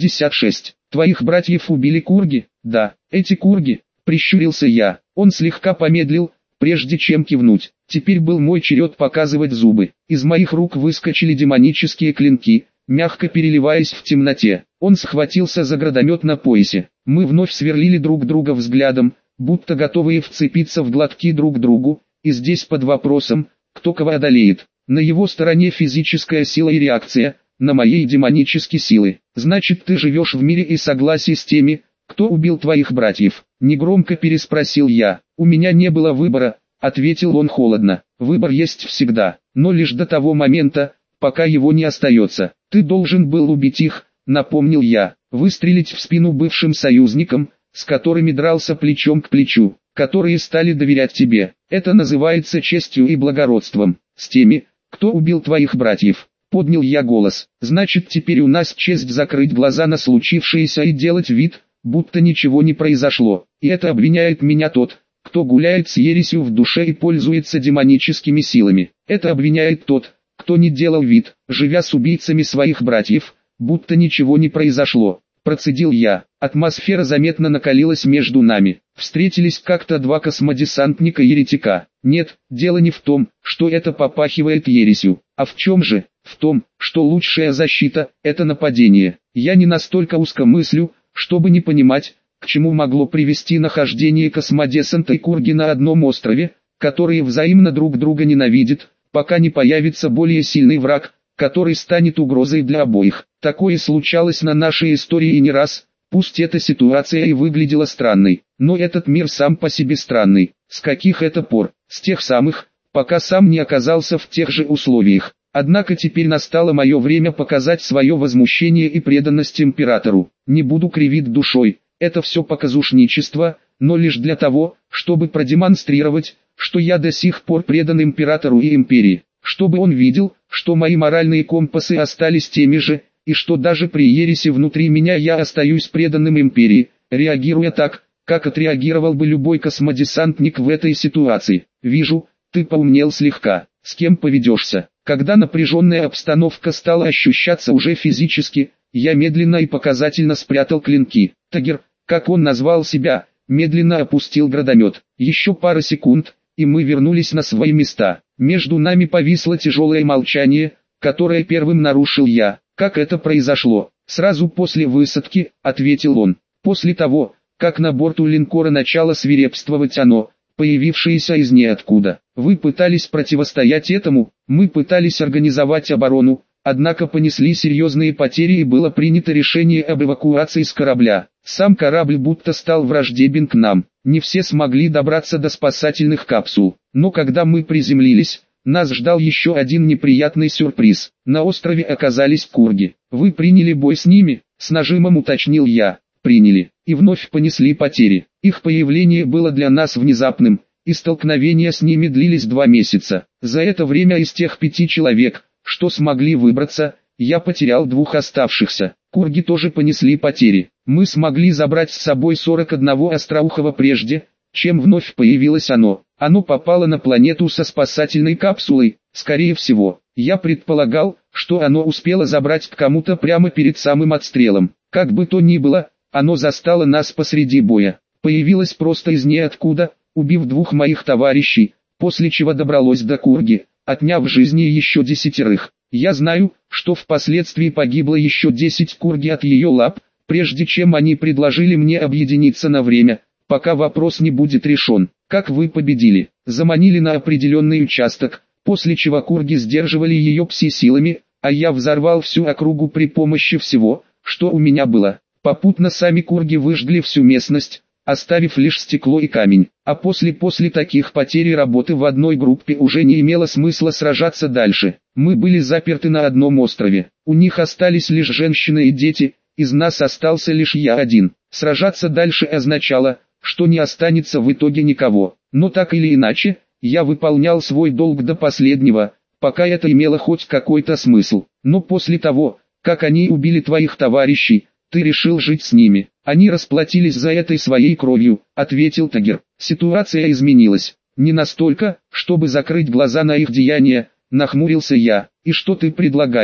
156. Твоих братьев убили курги? Да, эти курги, прищурился я. Он слегка помедлил, прежде чем кивнуть. Теперь был мой черед показывать зубы. Из моих рук выскочили демонические клинки, мягко переливаясь в темноте. Он схватился за градомет на поясе. Мы вновь сверлили друг друга взглядом, будто готовые вцепиться в глотки друг другу, и здесь под вопросом, кто кого одолеет. На его стороне физическая сила и реакция, на моей демонические силы. Значит, ты живешь в мире и согласии с теми, кто убил твоих братьев? Негромко переспросил я. У меня не было выбора, ответил он холодно. Выбор есть всегда, но лишь до того момента, пока его не остается. Ты должен был убить их, напомнил я, выстрелить в спину бывшим союзникам, с которыми дрался плечом к плечу, которые стали доверять тебе. Это называется честью и благородством. С теми, кто убил твоих братьев, поднял я голос. Значит, теперь у нас честь закрыть глаза на случившееся и делать вид, будто ничего не произошло. И это обвиняет меня тот, кто гуляет с ересью в душе и пользуется демоническими силами. Это обвиняет тот, кто не делал вид, живя с убийцами своих братьев, будто ничего не произошло. Процедил я. Атмосфера заметно накалилась между нами. Встретились как-то два космодесантника-еретика. Нет, дело не в том, что это попахивает ересью. А в чем же? В том, что лучшая защита – это нападение. Я не настолько узкомыслю, чтобы не понимать, к чему могло привести нахождение космодесанта и курги на одном острове, которые взаимно друг друга ненавидят, пока не появится более сильный враг, который станет угрозой для обоих. Такое случалось на нашей истории и не раз, пусть эта ситуация и выглядела странной, но этот мир сам по себе странный. С каких это пор? С тех самых, пока сам не оказался в тех же условиях. Однако теперь настало мое время показать свое возмущение и преданность императору. Не буду кривить душой, это все показушничество, но лишь для того, чтобы продемонстрировать, что я до сих пор предан императору и империи. Чтобы он видел, что мои моральные компасы остались теми же, и что даже при ересе внутри меня я остаюсь преданным империи, реагируя так, как отреагировал бы любой космодесантник в этой ситуации. Вижу, ты поумнел слегка. С кем поведешься? Когда напряженная обстановка стала ощущаться уже физически, я медленно и показательно спрятал клинки. Тагир, как он назвал себя, медленно опустил градомет. Еще пара секунд, и мы вернулись на свои места. Между нами повисло тяжелое молчание, которое первым нарушил я. Как это произошло? Сразу после высадки, ответил он. После того, как на борту линкора начало свирепствовать оно, появившееся из ниоткуда. Вы пытались противостоять этому, мы пытались организовать оборону, однако понесли серьезные потери и было принято решение об эвакуации с корабля. Сам корабль будто стал враждебен к нам. Не все смогли добраться до спасательных капсул, но когда мы приземлились, нас ждал еще один неприятный сюрприз. На острове оказались курги. Вы приняли бой с ними? С нажимом уточнил я. Приняли, и вновь понесли потери. Их появление было для нас внезапным, и столкновения с ними длились 2 месяца. За это время из тех 5 человек, что смогли выбраться, я потерял 2 оставшихся. Курги тоже понесли потери. Мы смогли забрать с собой 41 остроухого прежде, чем вновь появилось оно. Оно попало на планету со спасательной капсулой, скорее всего. Я предполагал, что оно успело забрать к кому-то прямо перед самым отстрелом. Как бы то ни было, оно застало нас посреди боя. Появилось просто из ниоткуда, убив 2 моих товарищей, после чего добралось до курги, отняв жизни еще 10. Я знаю, что впоследствии погибло еще 10 курги от ее лап, прежде чем они предложили мне объединиться на время, пока вопрос не будет решен. Как вы победили? Заманили на определенный участок, после чего курги сдерживали ее пси-силами, а я взорвал всю округу при помощи всего, что у меня было. Попутно сами курги выжгли всю местность, оставив лишь стекло и камень. А после таких потерь и работы в одной группе уже не имело смысла сражаться дальше. Мы были заперты на одном острове. У них остались лишь женщины и дети, из нас остался лишь я один. Сражаться дальше означало, что не останется в итоге никого. Но так или иначе, я выполнял свой долг до последнего, пока это имело хоть какой-то смысл. Но после того, как они убили твоих товарищей, ты решил жить с ними. Они расплатились за это своей кровью, ответил Тагир. Ситуация изменилась. Не настолько, чтобы закрыть глаза на их деяния, нахмурился я. И что ты предлагаешь?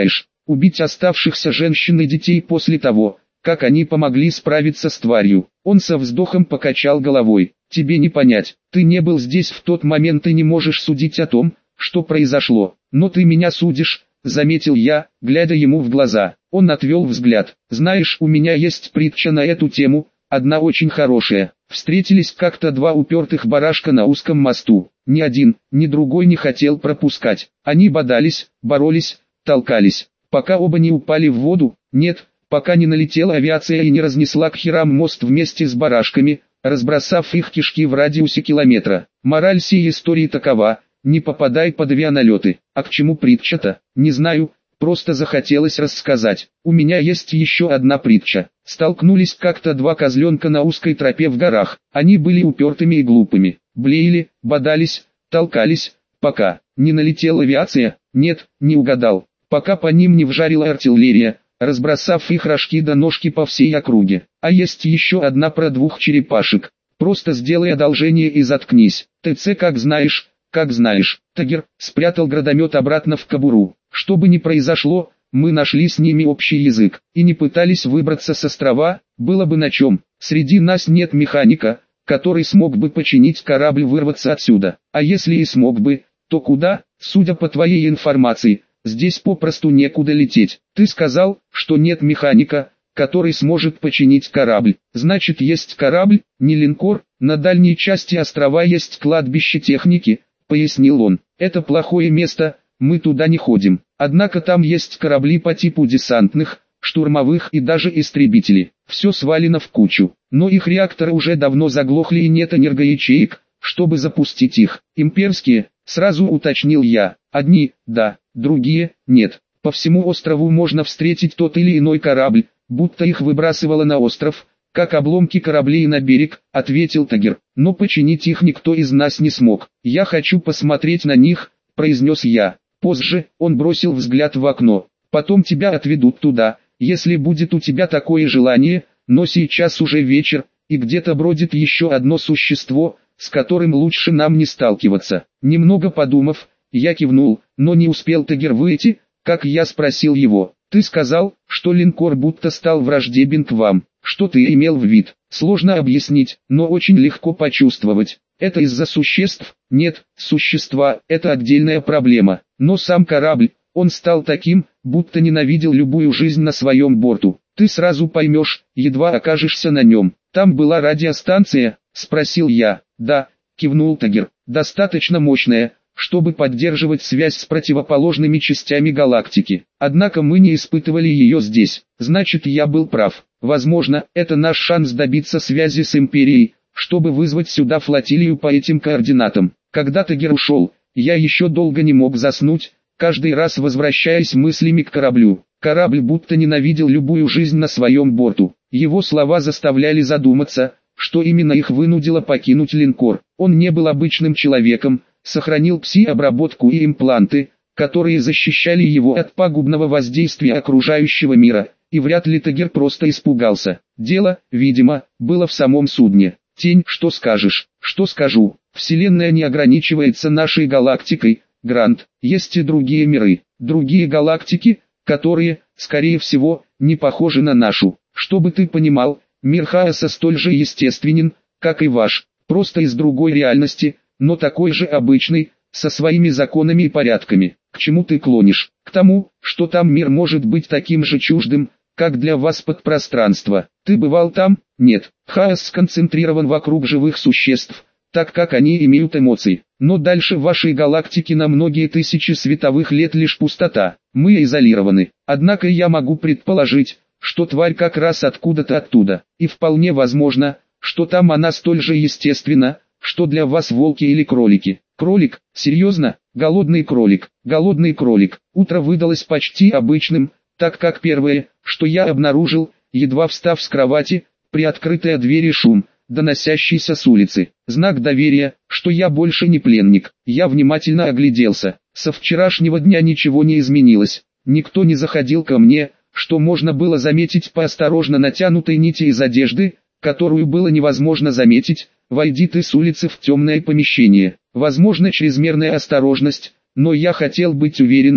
убить оставшихся женщин и детей после того, как они помогли справиться с тварью. Он со вздохом покачал головой. Тебе не понять, ты не был здесь в тот момент и не можешь судить о том, что произошло. Но ты меня судишь, заметил я, глядя ему в глаза. Он отвел взгляд. Знаешь, у меня есть притча на эту тему, одна очень хорошая. Встретились как-то два упертых барашка на узком мосту. Ни один, ни другой не хотел пропускать. Они бодались, боролись, толкались, пока оба не упали в воду. Нет, пока не налетела авиация и не разнесла к херам мост вместе с барашками, разбросав их кишки в радиусе километра. Мораль сей истории такова: не попадай под авианалеты. А к чему притча-то? Не знаю, просто захотелось рассказать. У меня есть еще одна притча. Столкнулись как-то два козленка на узкой тропе в горах. Они были упертыми и глупыми. Блеяли, бодались, толкались, пока не налетела авиация. Нет, не угадал. Пока по ним не вжарила артиллерия, разбросав их рожки до ножки по всей округе. А есть еще одна про двух черепашек. Просто сделай одолжение и заткнись. ТЦ как знаешь. Тагир спрятал гранатомет обратно в кобуру. Что бы ни произошло, мы нашли с ними общий язык и не пытались выбраться с острова. Было бы на чем. Среди нас нет механика, который смог бы починить корабль, вырваться отсюда. А если и смог бы, то куда? Судя по твоей информации, здесь попросту некуда лететь. Ты сказал, что нет механика, который сможет починить корабль. Значит, есть корабль, не линкор. На дальней части острова есть кладбище техники, пояснил он. Это плохое место, мы туда не ходим. Однако там есть корабли по типу десантных, штурмовых и даже истребители. Все свалено в кучу. Но их реакторы уже давно заглохли и нет энергоячеек, чтобы запустить их. Имперские, сразу уточнил я. Одни, да, другие, нет. По всему острову можно встретить тот или иной корабль, будто их выбрасывало на остров, как обломки кораблей на берег, ответил Тагир. Но починить их никто из нас не смог. Я хочу посмотреть на них, произнес я. Позже он бросил взгляд в окно. Потом тебя отведут туда, если будет у тебя такое желание, но сейчас уже вечер, и где-то бродит еще одно существо, с которым лучше нам не сталкиваться. Немного подумав, я кивнул, но не успел Тагир выйти, как я спросил его. Ты сказал, что линкор будто стал враждебен к вам. Что ты имел в виду? Сложно объяснить, но очень легко почувствовать. Это из-за существ? Нет, существа – это отдельная проблема. Но сам корабль, он стал таким, будто ненавидел любую жизнь на своем борту. Ты сразу поймешь, едва окажешься на нем. Там была радиостанция? Спросил я. Да, кивнул Тагир. Достаточно мощная, чтобы поддерживать связь с противоположными частями галактики. Однако мы не испытывали ее здесь. Значит, я был прав. Возможно, это наш шанс добиться связи с Империей, чтобы вызвать сюда флотилию по этим координатам. Когда Тагир ушел, я еще долго не мог заснуть, каждый раз возвращаясь мыслями к кораблю. Корабль будто ненавидел любую жизнь на своем борту. Его слова заставляли задуматься, что именно их вынудило покинуть линкор. Он не был обычным человеком, сохранил пси-обработку и импланты, которые защищали его от пагубного воздействия окружающего мира, и вряд ли Тагир просто испугался. Дело, видимо, было в самом судне. Тень, что скажешь? Что скажу? Вселенная не ограничивается нашей галактикой, Грант. Есть и другие миры, другие галактики, которые, скорее всего, не похожи на нашу. Чтобы ты понимал, мир хаоса столь же естественен, как и ваш, просто из другой реальности, но такой же обычный, со своими законами и порядками. К чему ты клонишь? К тому, что там мир может быть таким же чуждым, как для вас подпространство. Ты бывал там? Нет. Хаос сконцентрирован вокруг живых существ, так как они имеют эмоции. Но дальше в вашей галактике на многие тысячи световых лет лишь пустота. Мы изолированы. Однако я могу предположить, что тварь как раз откуда-то оттуда. И вполне возможно, что там она столь же естественна, что для вас волки или кролики. Кролик? Серьезно? Голодный кролик. Голодный кролик. Утро выдалось почти обычным, так как первое, что я обнаружил, едва встав с кровати, приоткрытая дверь и шум, доносящийся с улицы. Знак доверия, что я больше не пленник. Я внимательно огляделся. Со вчерашнего дня ничего не изменилось. Никто не заходил ко мне, что можно было заметить по осторожно натянутой нити из одежды, которую было невозможно заметить, войди ты с улицы в темное помещение. Возможно, чрезмерная осторожность, но я хотел быть уверенным,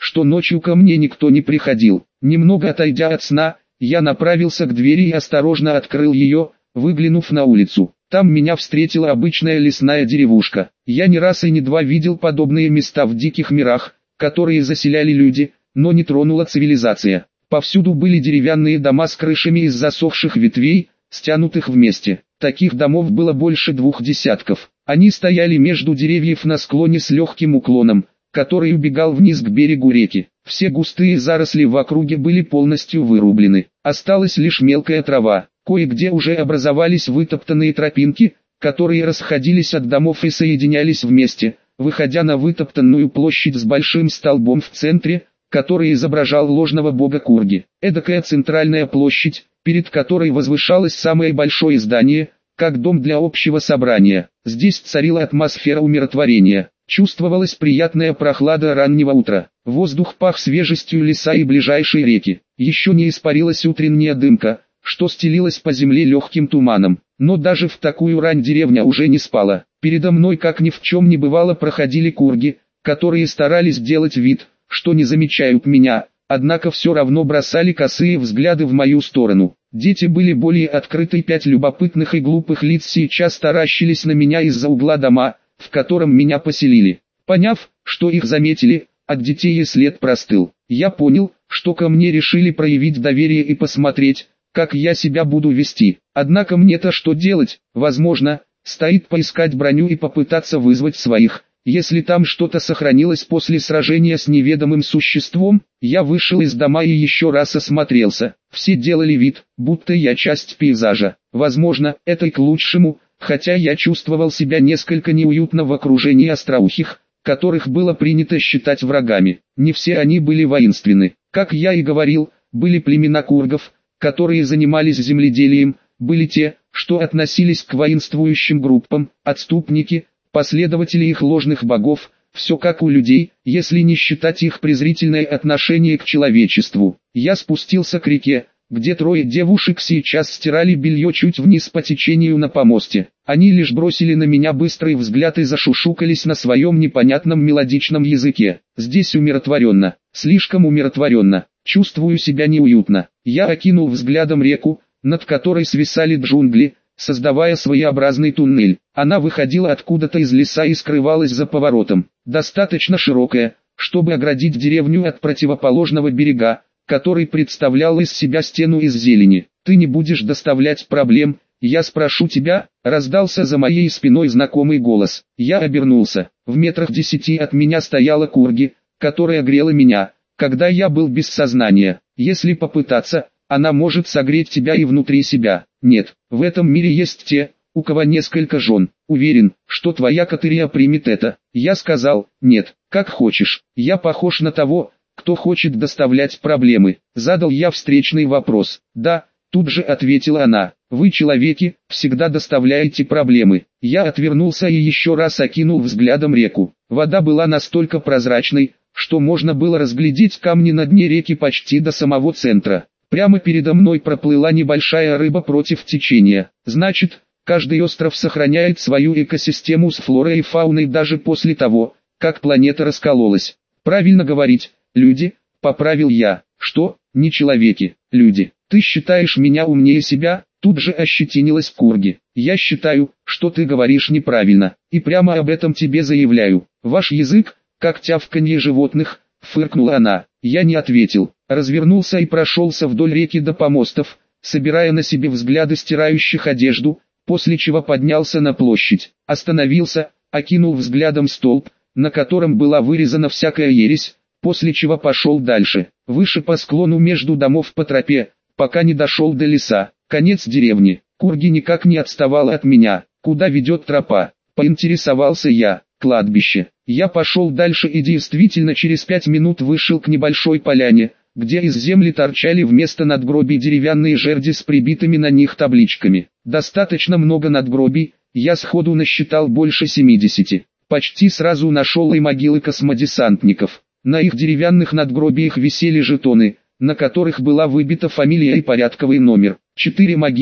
что ночью ко мне никто не приходил. Немного отойдя от сна, я направился к двери и осторожно открыл ее, выглянув на улицу. Там меня встретила обычная лесная деревушка. Я не раз и не два видел подобные места в диких мирах, которые заселяли люди, но не тронула цивилизация. Повсюду были деревянные дома с крышами из засохших ветвей, стянутых вместе. Таких домов было больше 2 десятков. Они стояли между деревьев на склоне с легким уклоном, который убегал вниз к берегу реки. Все густые заросли в округе были полностью вырублены. Осталась лишь мелкая трава. Кое-где уже образовались вытоптанные тропинки, которые расходились от домов и соединялись вместе, выходя на вытоптанную площадь с большим столбом в центре, который изображал ложного бога Курги. Эдакая центральная площадь, перед которой возвышалось самое большое здание, как дом для общего собрания. Здесь царила атмосфера умиротворения. Чувствовалась приятная прохлада раннего утра. Воздух пах свежестью леса и ближайшей реки. Еще не испарилась утренняя дымка, что стелилась по земле легким туманом. Но даже в такую рань деревня уже не спала. Передо мной, как ни в чем не бывало, проходили курги, которые старались делать вид, что не замечают меня, однако все равно бросали косые взгляды в мою сторону. Дети были более открыты, 5 любопытных и глупых лиц сейчас таращились на меня из-за угла дома, в котором меня поселили. Поняв, что их заметили, от детей и след простыл. Я понял, что ко мне решили проявить доверие и посмотреть, как я себя буду вести. Однако мне-то что делать? Возможно, стоит поискать броню и попытаться вызвать своих. Если там что-то сохранилось после сражения с неведомым существом, я вышел из дома и еще раз осмотрелся. Все делали вид, будто я часть пейзажа. Возможно, это и к лучшему, хотя я чувствовал себя несколько неуютно в окружении остроухих, которых было принято считать врагами. Не все они были воинственны. Как я и говорил, были племена кургов, которые занимались земледелием, были те, что относились к воинствующим группам, отступники, последователи их ложных богов, все как у людей, если не считать их презрительное отношение к человечеству. Я спустился к реке, где 3 девушек сейчас стирали белье чуть вниз по течению на помосте. Они лишь бросили на меня быстрый взгляд и зашушукались на своем непонятном мелодичном языке. Здесь умиротворенно, слишком умиротворенно, чувствую себя неуютно. Я окинул взглядом реку, над которой свисали джунгли, создавая своеобразный туннель. Она выходила откуда-то из леса и скрывалась за поворотом, достаточно широкая, чтобы оградить деревню от противоположного берега, который представлял из себя стену из зелени. «Ты не будешь доставлять проблем, я спрошу тебя», — раздался за моей спиной знакомый голос. Я обернулся. В метрах 10 от меня стояла Курги, которая грела меня, когда я был без сознания. Если попытаться, она может согреть тебя и внутри себя. Нет, в этом мире есть те, у кого несколько жен. Уверен, что твоя Катерия примет это. Я сказал: нет, как хочешь. Я похож на того, кто хочет доставлять проблемы. Задал я встречный вопрос. Да, тут же ответила она. Вы, человеки, всегда доставляете проблемы. Я отвернулся и еще раз окинул взглядом реку. Вода была настолько прозрачной, что можно было разглядеть камни на дне реки почти до самого центра. Прямо передо мной проплыла небольшая рыба против течения. Значит, каждый остров сохраняет свою экосистему с флорой и фауной даже после того, как планета раскололась. Правильно говорить, люди, поправил я. Что, не человеки, люди. Ты считаешь меня умнее себя? Тут же ощетинилась Курги. Я считаю, что ты говоришь неправильно, и прямо об этом тебе заявляю. Ваш язык, как тявканье животных, фыркнула она. Я не ответил, развернулся и прошелся вдоль реки до помостов, собирая на себе взгляды стирающих одежду, после чего поднялся на площадь, остановился, окинул взглядом столб, на котором была вырезана всякая ересь, после чего пошел дальше, выше по склону между домов по тропе, пока не дошел до леса. Конец деревни. Курги никак не отставала от меня. Куда ведет тропа? Поинтересовался я. Кладбище. Я пошел дальше и действительно через 5 минут вышел к небольшой поляне, где из земли торчали вместо надгробий деревянные жерди с прибитыми на них табличками. Достаточно много надгробий, я сходу насчитал больше 70. Почти сразу нашел и могилы космодесантников. На их деревянных надгробиях висели жетоны, на которых была выбита фамилия и порядковый номер. 4 могилы,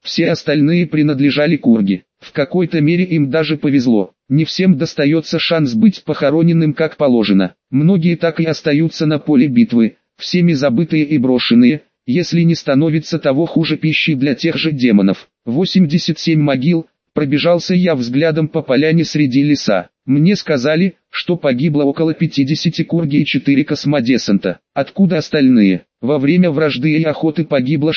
все остальные принадлежали Курге. В какой-то мере им даже повезло. Не всем достается шанс быть похороненным как положено. Многие так и остаются на поле битвы, всеми забытые и брошенные, если не становится того хуже пищей для тех же демонов. 87 могил. Пробежался я взглядом по поляне среди леса. Мне сказали, что погибло около 50 Курги и 4 космодесанта. Откуда остальные? Во время вражды и охоты погибло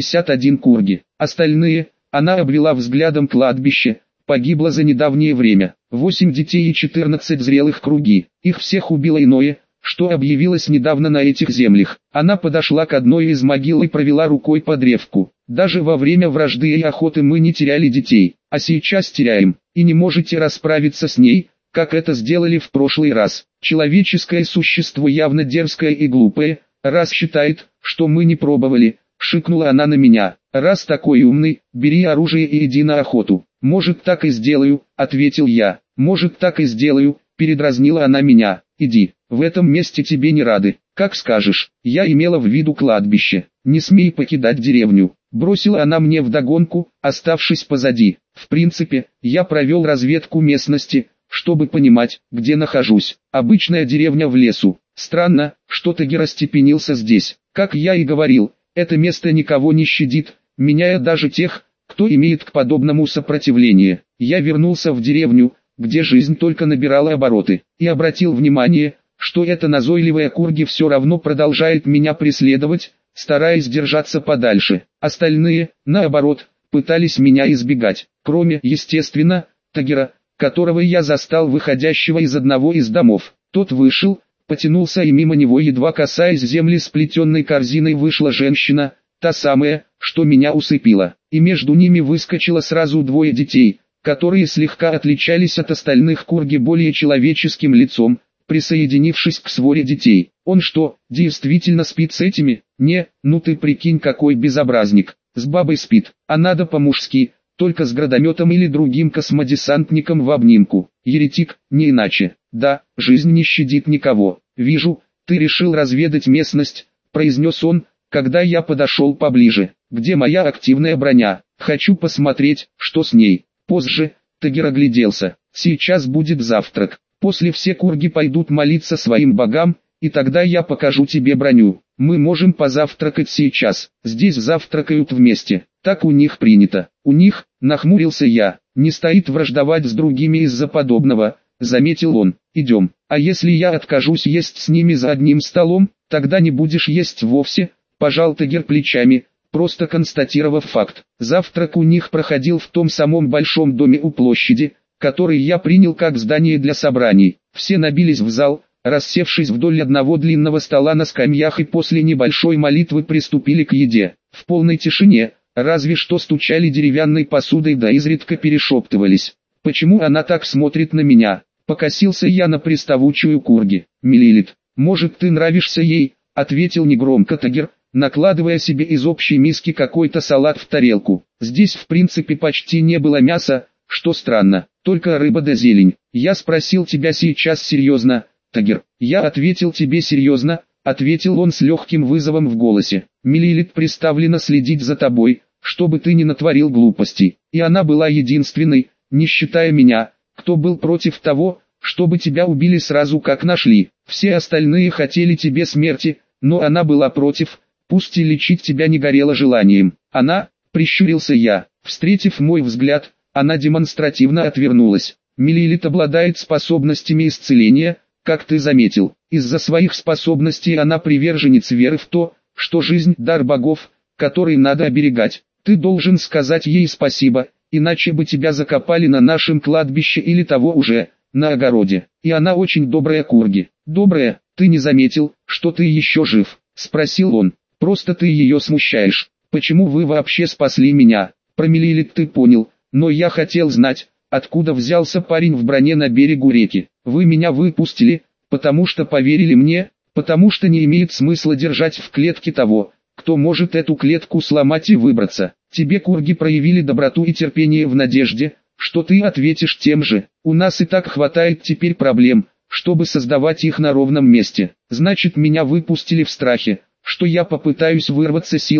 61 Курги. Остальные, она обвела взглядом кладбище, погибло за недавнее время. 8 детей и 14 зрелых Курги. Их всех убило иное, что объявилось недавно на этих землях. Она подошла к одной из могил и провела рукой по древку. Даже во время вражды и охоты мы не теряли детей, а сейчас теряем, и не можете расправиться с ней, как это сделали в прошлый раз. Человеческое существо явно дерзкое и глупое, раз считает, что мы не пробовали, шикнула она на меня. Раз такой умный, бери оружие и иди на охоту. Может так и сделаю, ответил я. Может так и сделаю, передразнила она меня. Иди, в этом месте тебе не рады, как скажешь. Я имела в виду кладбище. Не смей покидать деревню. Бросила она мне вдогонку, оставшись позади. В принципе, я провел разведку местности, чтобы понимать, где нахожусь. Обычная деревня в лесу. Странно, что Тагир остепенился здесь. Как я и говорил, это место никого не щадит, меняя даже тех, кто имеет к подобному сопротивление. Я вернулся в деревню, где жизнь только набирала обороты, и обратил внимание, что эта назойливая Курги все равно продолжает меня преследовать, стараясь держаться подальше. Остальные, наоборот, пытались меня избегать, кроме, естественно, Тагира, которого я застал выходящего из одного из домов. Тот вышел, потянулся и мимо него, едва касаясь земли сплетенной корзиной, вышла женщина, та самая, что меня усыпила, и между ними выскочило сразу двое детей, которые слегка отличались от остальных Курги более человеческим лицом, присоединившись к своре детей. Он что, действительно спит с этими? Не, ну ты прикинь, какой безобразник. С бабой спит, а надо по-мужски, только с градометом или другим космодесантником в обнимку. Еретик, не иначе. Да, жизнь не щадит никого. Вижу, ты решил разведать местность, произнес он, когда я подошел поближе. Где моя активная броня? Хочу посмотреть, что с ней. Позже, Тагир огляделся. Сейчас будет завтрак. После все Курги пойдут молиться своим богам, и тогда я покажу тебе броню. Мы можем позавтракать сейчас. Здесь завтракают вместе. Так у них принято. У них, нахмурился я, не стоит враждовать с другими из-за подобного, заметил он. Идем. А если я откажусь есть с ними за одним столом, тогда не будешь есть вовсе, пожал Тагир плечами, просто констатировав факт. Завтрак у них проходил в том самом большом доме у площади, который я принял как здание для собраний. Все набились в зал, рассевшись вдоль одного длинного стола на скамьях, и после небольшой молитвы приступили к еде. В полной тишине, разве что стучали деревянной посудой да изредка перешептывались. Почему она так смотрит на меня? Покосился я на приставучую Курги. Милилит, может ты нравишься ей, ответил негромко Тагир, накладывая себе из общей миски какой-то салат в тарелку. Здесь в принципе почти не было мяса, что странно, только рыба да зелень. Я спросил тебя сейчас серьезно, Тагир. Я ответил тебе серьезно, ответил он с легким вызовом в голосе. Милилит приставлена следить за тобой, чтобы ты не натворил глупостей. И она была единственной, не считая меня, кто был против того, чтобы тебя убили сразу как нашли. Все остальные хотели тебе смерти, но она была против, пусть и лечить тебя не горело желанием. Она, прищурился я, встретив мой взгляд, она демонстративно отвернулась. Милилит обладает способностями исцеления, как ты заметил. Из-за своих способностей она приверженец веры в то, что жизнь – дар богов, который надо оберегать. Ты должен сказать ей спасибо, иначе бы тебя закопали на нашем кладбище или того уже, на огороде. И она очень добрая Курги. Добрая, ты не заметил, что ты еще жив? Спросил он. Просто ты ее смущаешь. Почему вы вообще спасли меня? Про Милилит ты понял, но я хотел знать, откуда взялся парень в броне на берегу реки. Вы меня выпустили, потому что поверили мне, потому что не имеет смысла держать в клетке того, кто может эту клетку сломать и выбраться. Тебе Курги проявили доброту и терпение в надежде, что ты ответишь тем же. У нас и так хватает теперь проблем, чтобы создавать их на ровном месте. Значит, меня выпустили в страхе, что я попытаюсь вырваться силой,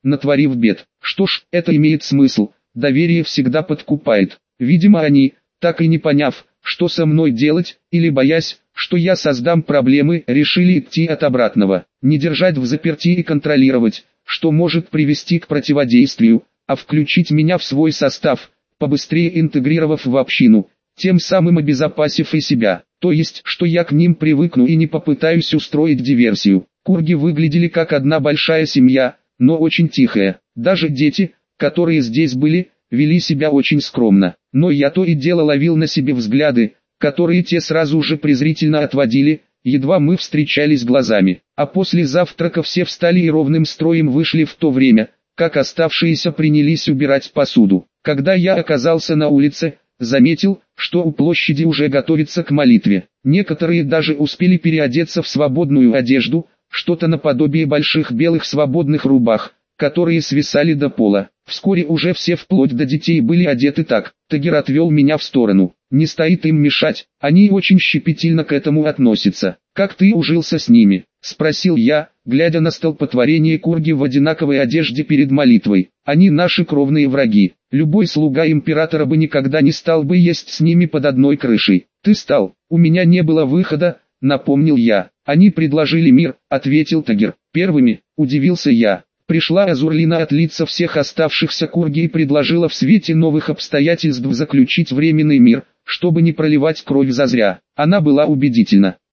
натворив бед. Что ж, это имеет смысл, доверие всегда подкупает. Видимо они, так и не поняв, что со мной делать, или боясь, что я создам проблемы, решили идти от обратного. Не держать взаперти и контролировать, что может привести к противодействию, а включить меня в свой состав, побыстрее интегрировав в общину, тем самым обезопасив и себя. То есть, что я к ним привыкну и не попытаюсь устроить диверсию. Курги выглядели как одна большая семья, но очень тихая. Даже дети, которые здесь были, вели себя очень скромно. Но я то и дело ловил на себе взгляды, которые те сразу же презрительно отводили, едва мы встречались глазами. А после завтрака все встали и ровным строем вышли в то время, как оставшиеся принялись убирать посуду. Когда я оказался на улице, заметил, что у площади уже готовится к молитве. Некоторые даже успели переодеться в свободную одежду, что-то наподобие больших белых свободных рубах, которые свисали до пола. Вскоре уже все вплоть до детей были одеты так. Тагир отвел меня в сторону. Не стоит им мешать, они очень щепетильно к этому относятся. «Как ты ужился с ними?» – спросил я, глядя на столпотворение курги в одинаковой одежде перед молитвой. «Они наши кровные враги. Любой слуга императора бы никогда не стал бы есть с ними под одной крышей. Ты стал, у меня не было выхода», – напомнил я. «Они предложили мир», – ответил Тагир. «Первыми», – удивился я. Пришла Азурлина от лица всех оставшихся курги и предложила в свете новых обстоятельств заключить временный мир, чтобы не проливать кровь зазря. Она была убедительна.